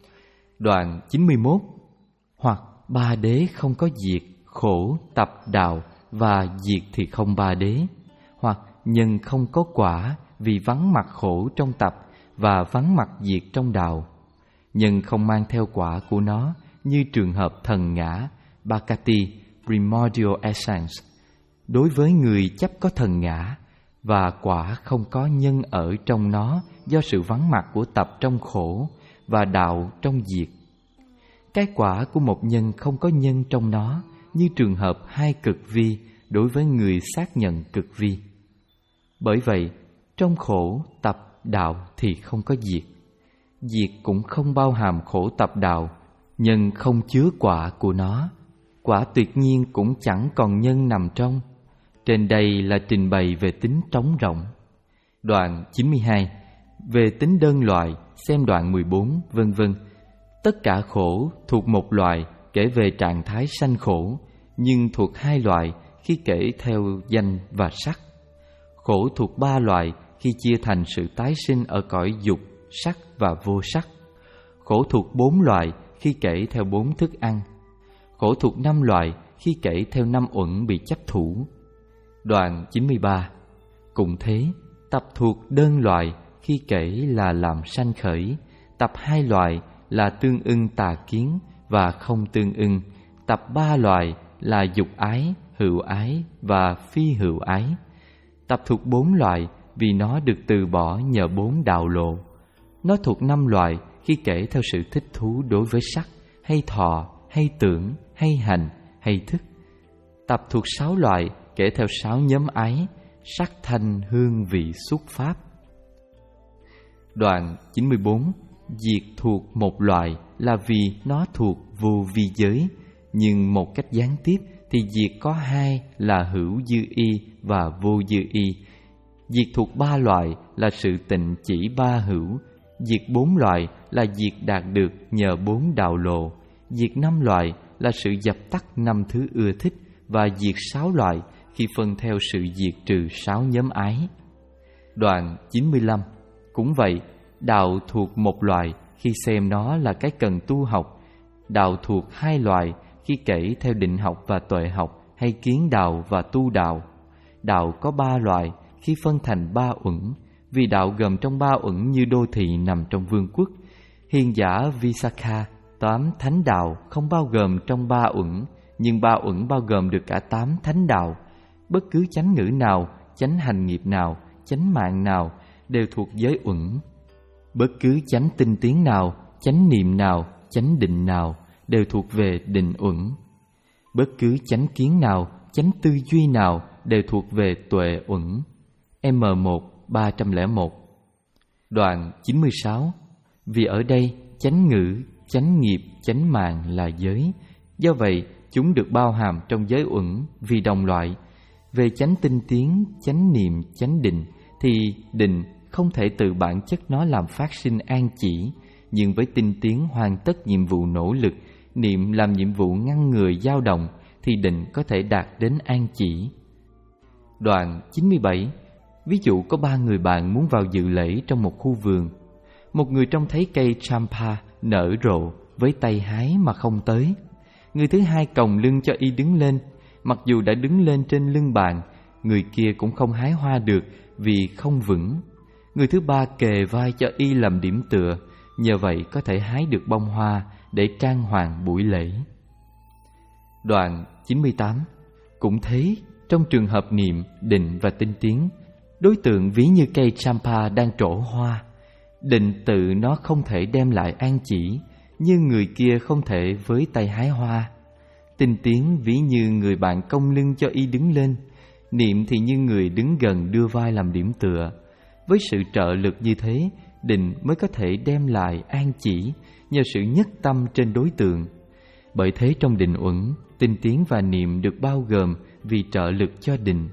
Đoạn chín mươi mốt. Hoặc ba đế không có diệt, khổ, tập, đạo, và diệt thì không ba đế. Hoặc nhân không có quả vì vắng mặt khổ trong tập và vắng mặt diệt trong đạo. Nhân không mang theo quả của nó, như trường hợp thần ngã, Bhakati, Primordial Essence, đối với người chấp có thần ngã, và quả không có nhân ở trong nó do sự vắng mặt của tập trong khổ và đạo trong diệt. Cái quả của một nhân không có nhân trong nó, như trường hợp hai cực vi đối với người xác nhận cực vi. Bởi vậy, trong khổ, tập, đạo thì không có diệt. Diệt cũng không bao hàm khổ tập đạo, nhân không chứa quả của nó. Quả tuyệt nhiên cũng chẳng còn nhân nằm trong. Trên đây là trình bày về tính trống rỗng. Đoạn chín mươi hai. Về tính đơn loại, xem đoạn mười bốn, vân vân. Tất cả khổ thuộc một loại kể về trạng thái sanh khổ, nhưng thuộc hai loại khi kể theo danh và sắc. Khổ thuộc ba loại khi chia thành sự tái sinh ở cõi dục, sắc và vô sắc. Khổ thuộc bốn loại khi kể theo bốn thức ăn. Khổ thuộc năm loại khi kể theo năm uẩn bị chấp thủ. Đoạn chín mươi ba. Cũng thế, tập thuộc đơn loại khi kể là làm sanh khởi. Tập hai loại là tương ưng tà kiến và không tương ưng. Tập ba loại là dục ái, hữu ái và phi hữu ái. Tập thuộc bốn loại vì nó được từ bỏ nhờ bốn đạo lộ. Nó thuộc năm loại khi kể theo sự thích thú đối với sắc, hay thọ, hay tưởng, hay hành, hay thức. Tập thuộc sáu loại kể theo sáu nhóm ái: sắc, thanh, hương, vị, xúc, pháp. Đoạn chín mươi bốn. Diệt thuộc một loại là vì nó thuộc vô vi giới, nhưng một cách gián tiếp thì diệt có hai là hữu dư y và vô dư y. Diệt thuộc ba loại là sự tịnh chỉ ba hữu. Diệt bốn loại là diệt đạt được nhờ bốn đạo lộ. Diệt năm loại là sự dập tắt năm thứ ưa thích. Và diệt sáu loại khi phân theo sự diệt trừ sáu nhóm ái. Đoạn chín mươi lăm. Cũng vậy, đạo thuộc một loại khi xem nó là cái cần tu học, đạo thuộc hai loại khi kể theo định học và tuệ học hay kiến đạo và tu đạo. Đạo có ba loại khi phân thành ba uẩn, vì đạo gồm trong ba uẩn như đô thị nằm trong vương quốc. Hiền giả Visakha, tám thánh đạo không bao gồm trong ba uẩn, nhưng ba uẩn bao gồm được cả tám thánh đạo. Bất cứ chánh ngữ nào, chánh hành nghiệp nào, chánh mạng nào đều thuộc giới uẩn. Bất cứ chánh tinh tiến nào, chánh niệm nào, chánh định nào đều thuộc về định uẩn. Bất cứ chánh kiến nào, chánh tư duy nào đều thuộc về tuệ uẩn. M một ba trăm lẻ một. Đoạn chín mươi sáu. Vì ở đây chánh ngữ, chánh nghiệp, chánh mạng là giới, do vậy chúng được bao hàm trong giới uẩn vì đồng loại. Về chánh tinh tiến, chánh niệm, chánh định thì định không thể từ bản chất nó làm phát sinh an chỉ, nhưng với tinh tiến hoàn tất nhiệm vụ nỗ lực, niệm làm nhiệm vụ ngăn người dao động thì định có thể đạt đến an chỉ. Đoạn chín mươi bảy. Ví dụ có ba người bạn muốn vào dự lễ trong một khu vườn. Một người trông thấy cây champa nở rộ với tay hái mà không tới. Người thứ hai còng lưng cho y đứng lên. Mặc dù đã đứng lên trên lưng bạn, người kia cũng không hái hoa được vì không vững. Người thứ ba kề vai cho y làm điểm tựa, nhờ vậy có thể hái được bông hoa để trang hoàng buổi lễ. Đoạn chín mươi tám. Cũng thế, trong trường hợp niệm, định và tinh tiến, đối tượng ví như cây champa đang trổ hoa. Định tự nó không thể đem lại an chỉ, như người kia không thể với tay hái hoa. Tinh tiến ví như người bạn cong lưng cho y đứng lên. Niệm thì như người đứng gần đưa vai làm điểm tựa. Với sự trợ lực như thế, định mới có thể đem lại an chỉ nhờ sự nhất tâm trên đối tượng. Bởi thế trong định uẩn, tinh tiến và niệm được bao gồm vì trợ lực cho định.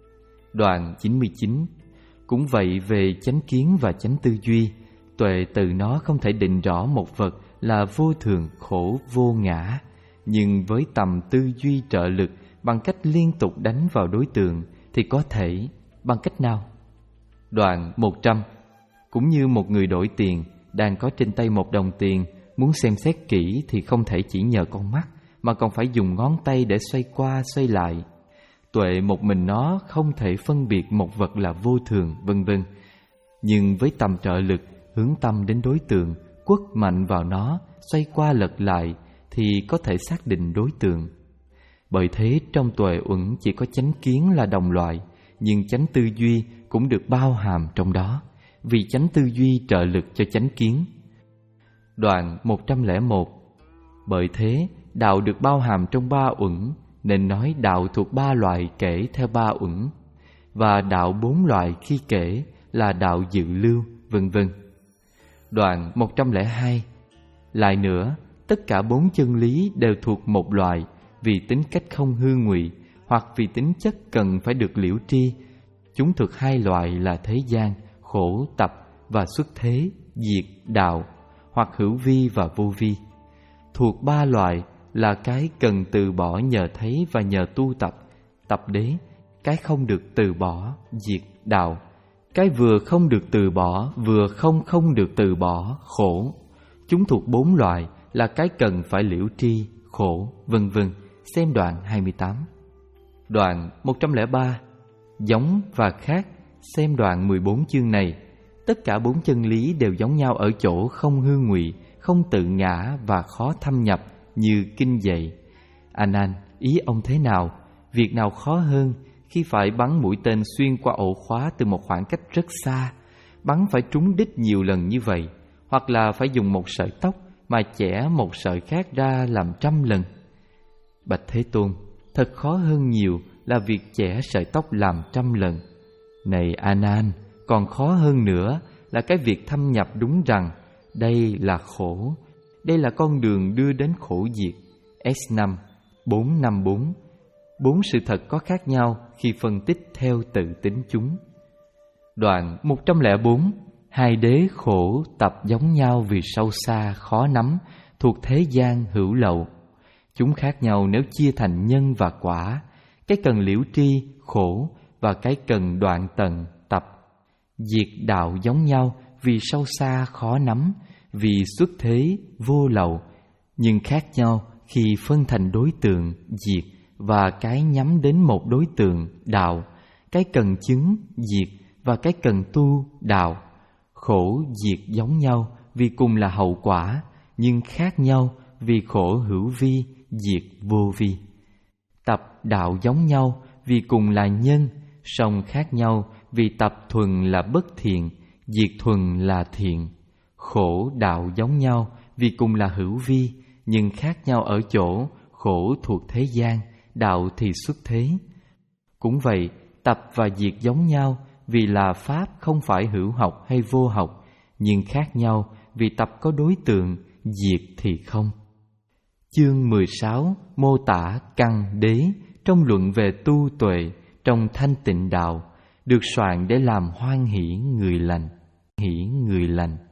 Đoạn chín mươi chín. Cũng vậy về chánh kiến và chánh tư duy, tuệ từ nó không thể định rõ một vật là vô thường, khổ, vô ngã. Nhưng với tầm tư duy trợ lực bằng cách liên tục đánh vào đối tượng thì có thể. Bằng cách nào? Đoạn một trăm. Cũng như một người đổi tiền, đang có trên tay một đồng tiền, muốn xem xét kỹ thì không thể chỉ nhờ con mắt, mà còn phải dùng ngón tay để xoay qua xoay lại. Tuệ một mình nó không thể phân biệt một vật là vô thường, vân vân. Nhưng với tầm trợ lực, hướng tâm đến đối tượng, quất mạnh vào nó, xoay qua lật lại, thì có thể xác định đối tượng. Bởi thế trong tuệ uẩn chỉ có chánh kiến là đồng loại, nhưng chánh tư duy cũng được bao hàm trong đó, vì chánh tư duy trợ lực cho chánh kiến. Đoạn một trăm lẻ một. Bởi thế đạo được bao hàm trong ba uẩn, nên nói đạo thuộc ba loại kể theo ba uẩn, và đạo bốn loại khi kể là đạo dự lưu, vân vân. Đoạn một trăm lẻ hai. Lại nữa, tất cả bốn chân lý đều thuộc một loại vì tính cách không hư ngụy, hoặc vì tính chất cần phải được liễu tri. Chúng thuộc hai loại là thế gian, khổ, tập và xuất thế, diệt, đạo, hoặc hữu vi và vô vi. Thuộc ba loại là cái cần từ bỏ nhờ thấy và nhờ tu tập, tập đế, cái không được từ bỏ, diệt, đạo, cái vừa không được từ bỏ, vừa không không được từ bỏ, khổ. Chúng thuộc bốn loại là cái cần phải liễu tri, khổ, vân vân. Xem đoạn hai mươi tám. Đoạn một trăm lẻ ba. Giống và khác. Xem đoạn mười bốn chương này. Tất cả bốn chân lý đều giống nhau ở chỗ không hư ngụy, không tự ngã và khó thâm nhập như kinh dạy. A Nan, ý ông thế nào? Việc nào khó hơn khi phải bắn mũi tên xuyên qua ổ khóa từ một khoảng cách rất xa, bắn phải trúng đích nhiều lần như vậy, hoặc là phải dùng một sợi tóc mà chẻ một sợi khác ra làm trăm lần? Bạch Thế Tôn, thật khó hơn nhiều là việc chẻ sợi tóc làm trăm lần. Này A Nan, còn khó hơn nữa là cái việc thâm nhập đúng rằng đây là khổ, đây là con đường đưa đến khổ diệt. S năm bốn năm bốn. Bốn sự thật có khác nhau khi phân tích theo tự tính chúng. Đoạn một trăm lẻ bốn. Hai đế khổ tập giống nhau vì sâu xa khó nắm, thuộc thế gian hữu lậu. Chúng khác nhau nếu chia thành nhân và quả. cái cần liễu tri, khổ, và cái cần đoạn tận, tập. Diệt đạo giống nhau vì sâu xa khó nắm, vì xuất thế vô lậu, nhưng khác nhau khi phân thành đối tượng, diệt, và cái nhắm đến một đối tượng, đạo. Cái cần chứng, diệt, và cái cần tu, đạo. Khổ diệt giống nhau vì cùng là hậu quả, nhưng khác nhau vì khổ hữu vi, diệt vô vi. Tập đạo giống nhau vì cùng là nhân, song khác nhau vì tập thuần là bất thiện, diệt thuần là thiện. Khổ đạo giống nhau vì cùng là hữu vi, nhưng khác nhau ở chỗ khổ thuộc thế gian, đạo thì xuất thế. Cũng vậy, tập và diệt giống nhau vì là pháp không phải hữu học hay vô học, nhưng khác nhau vì tập có đối tượng, diệt thì không. Chương mười sáu mô tả căn đế trong luận về tu tuệ trong thanh tịnh đạo, được soạn để làm hoan hỷ người lành. Hỷ người lành.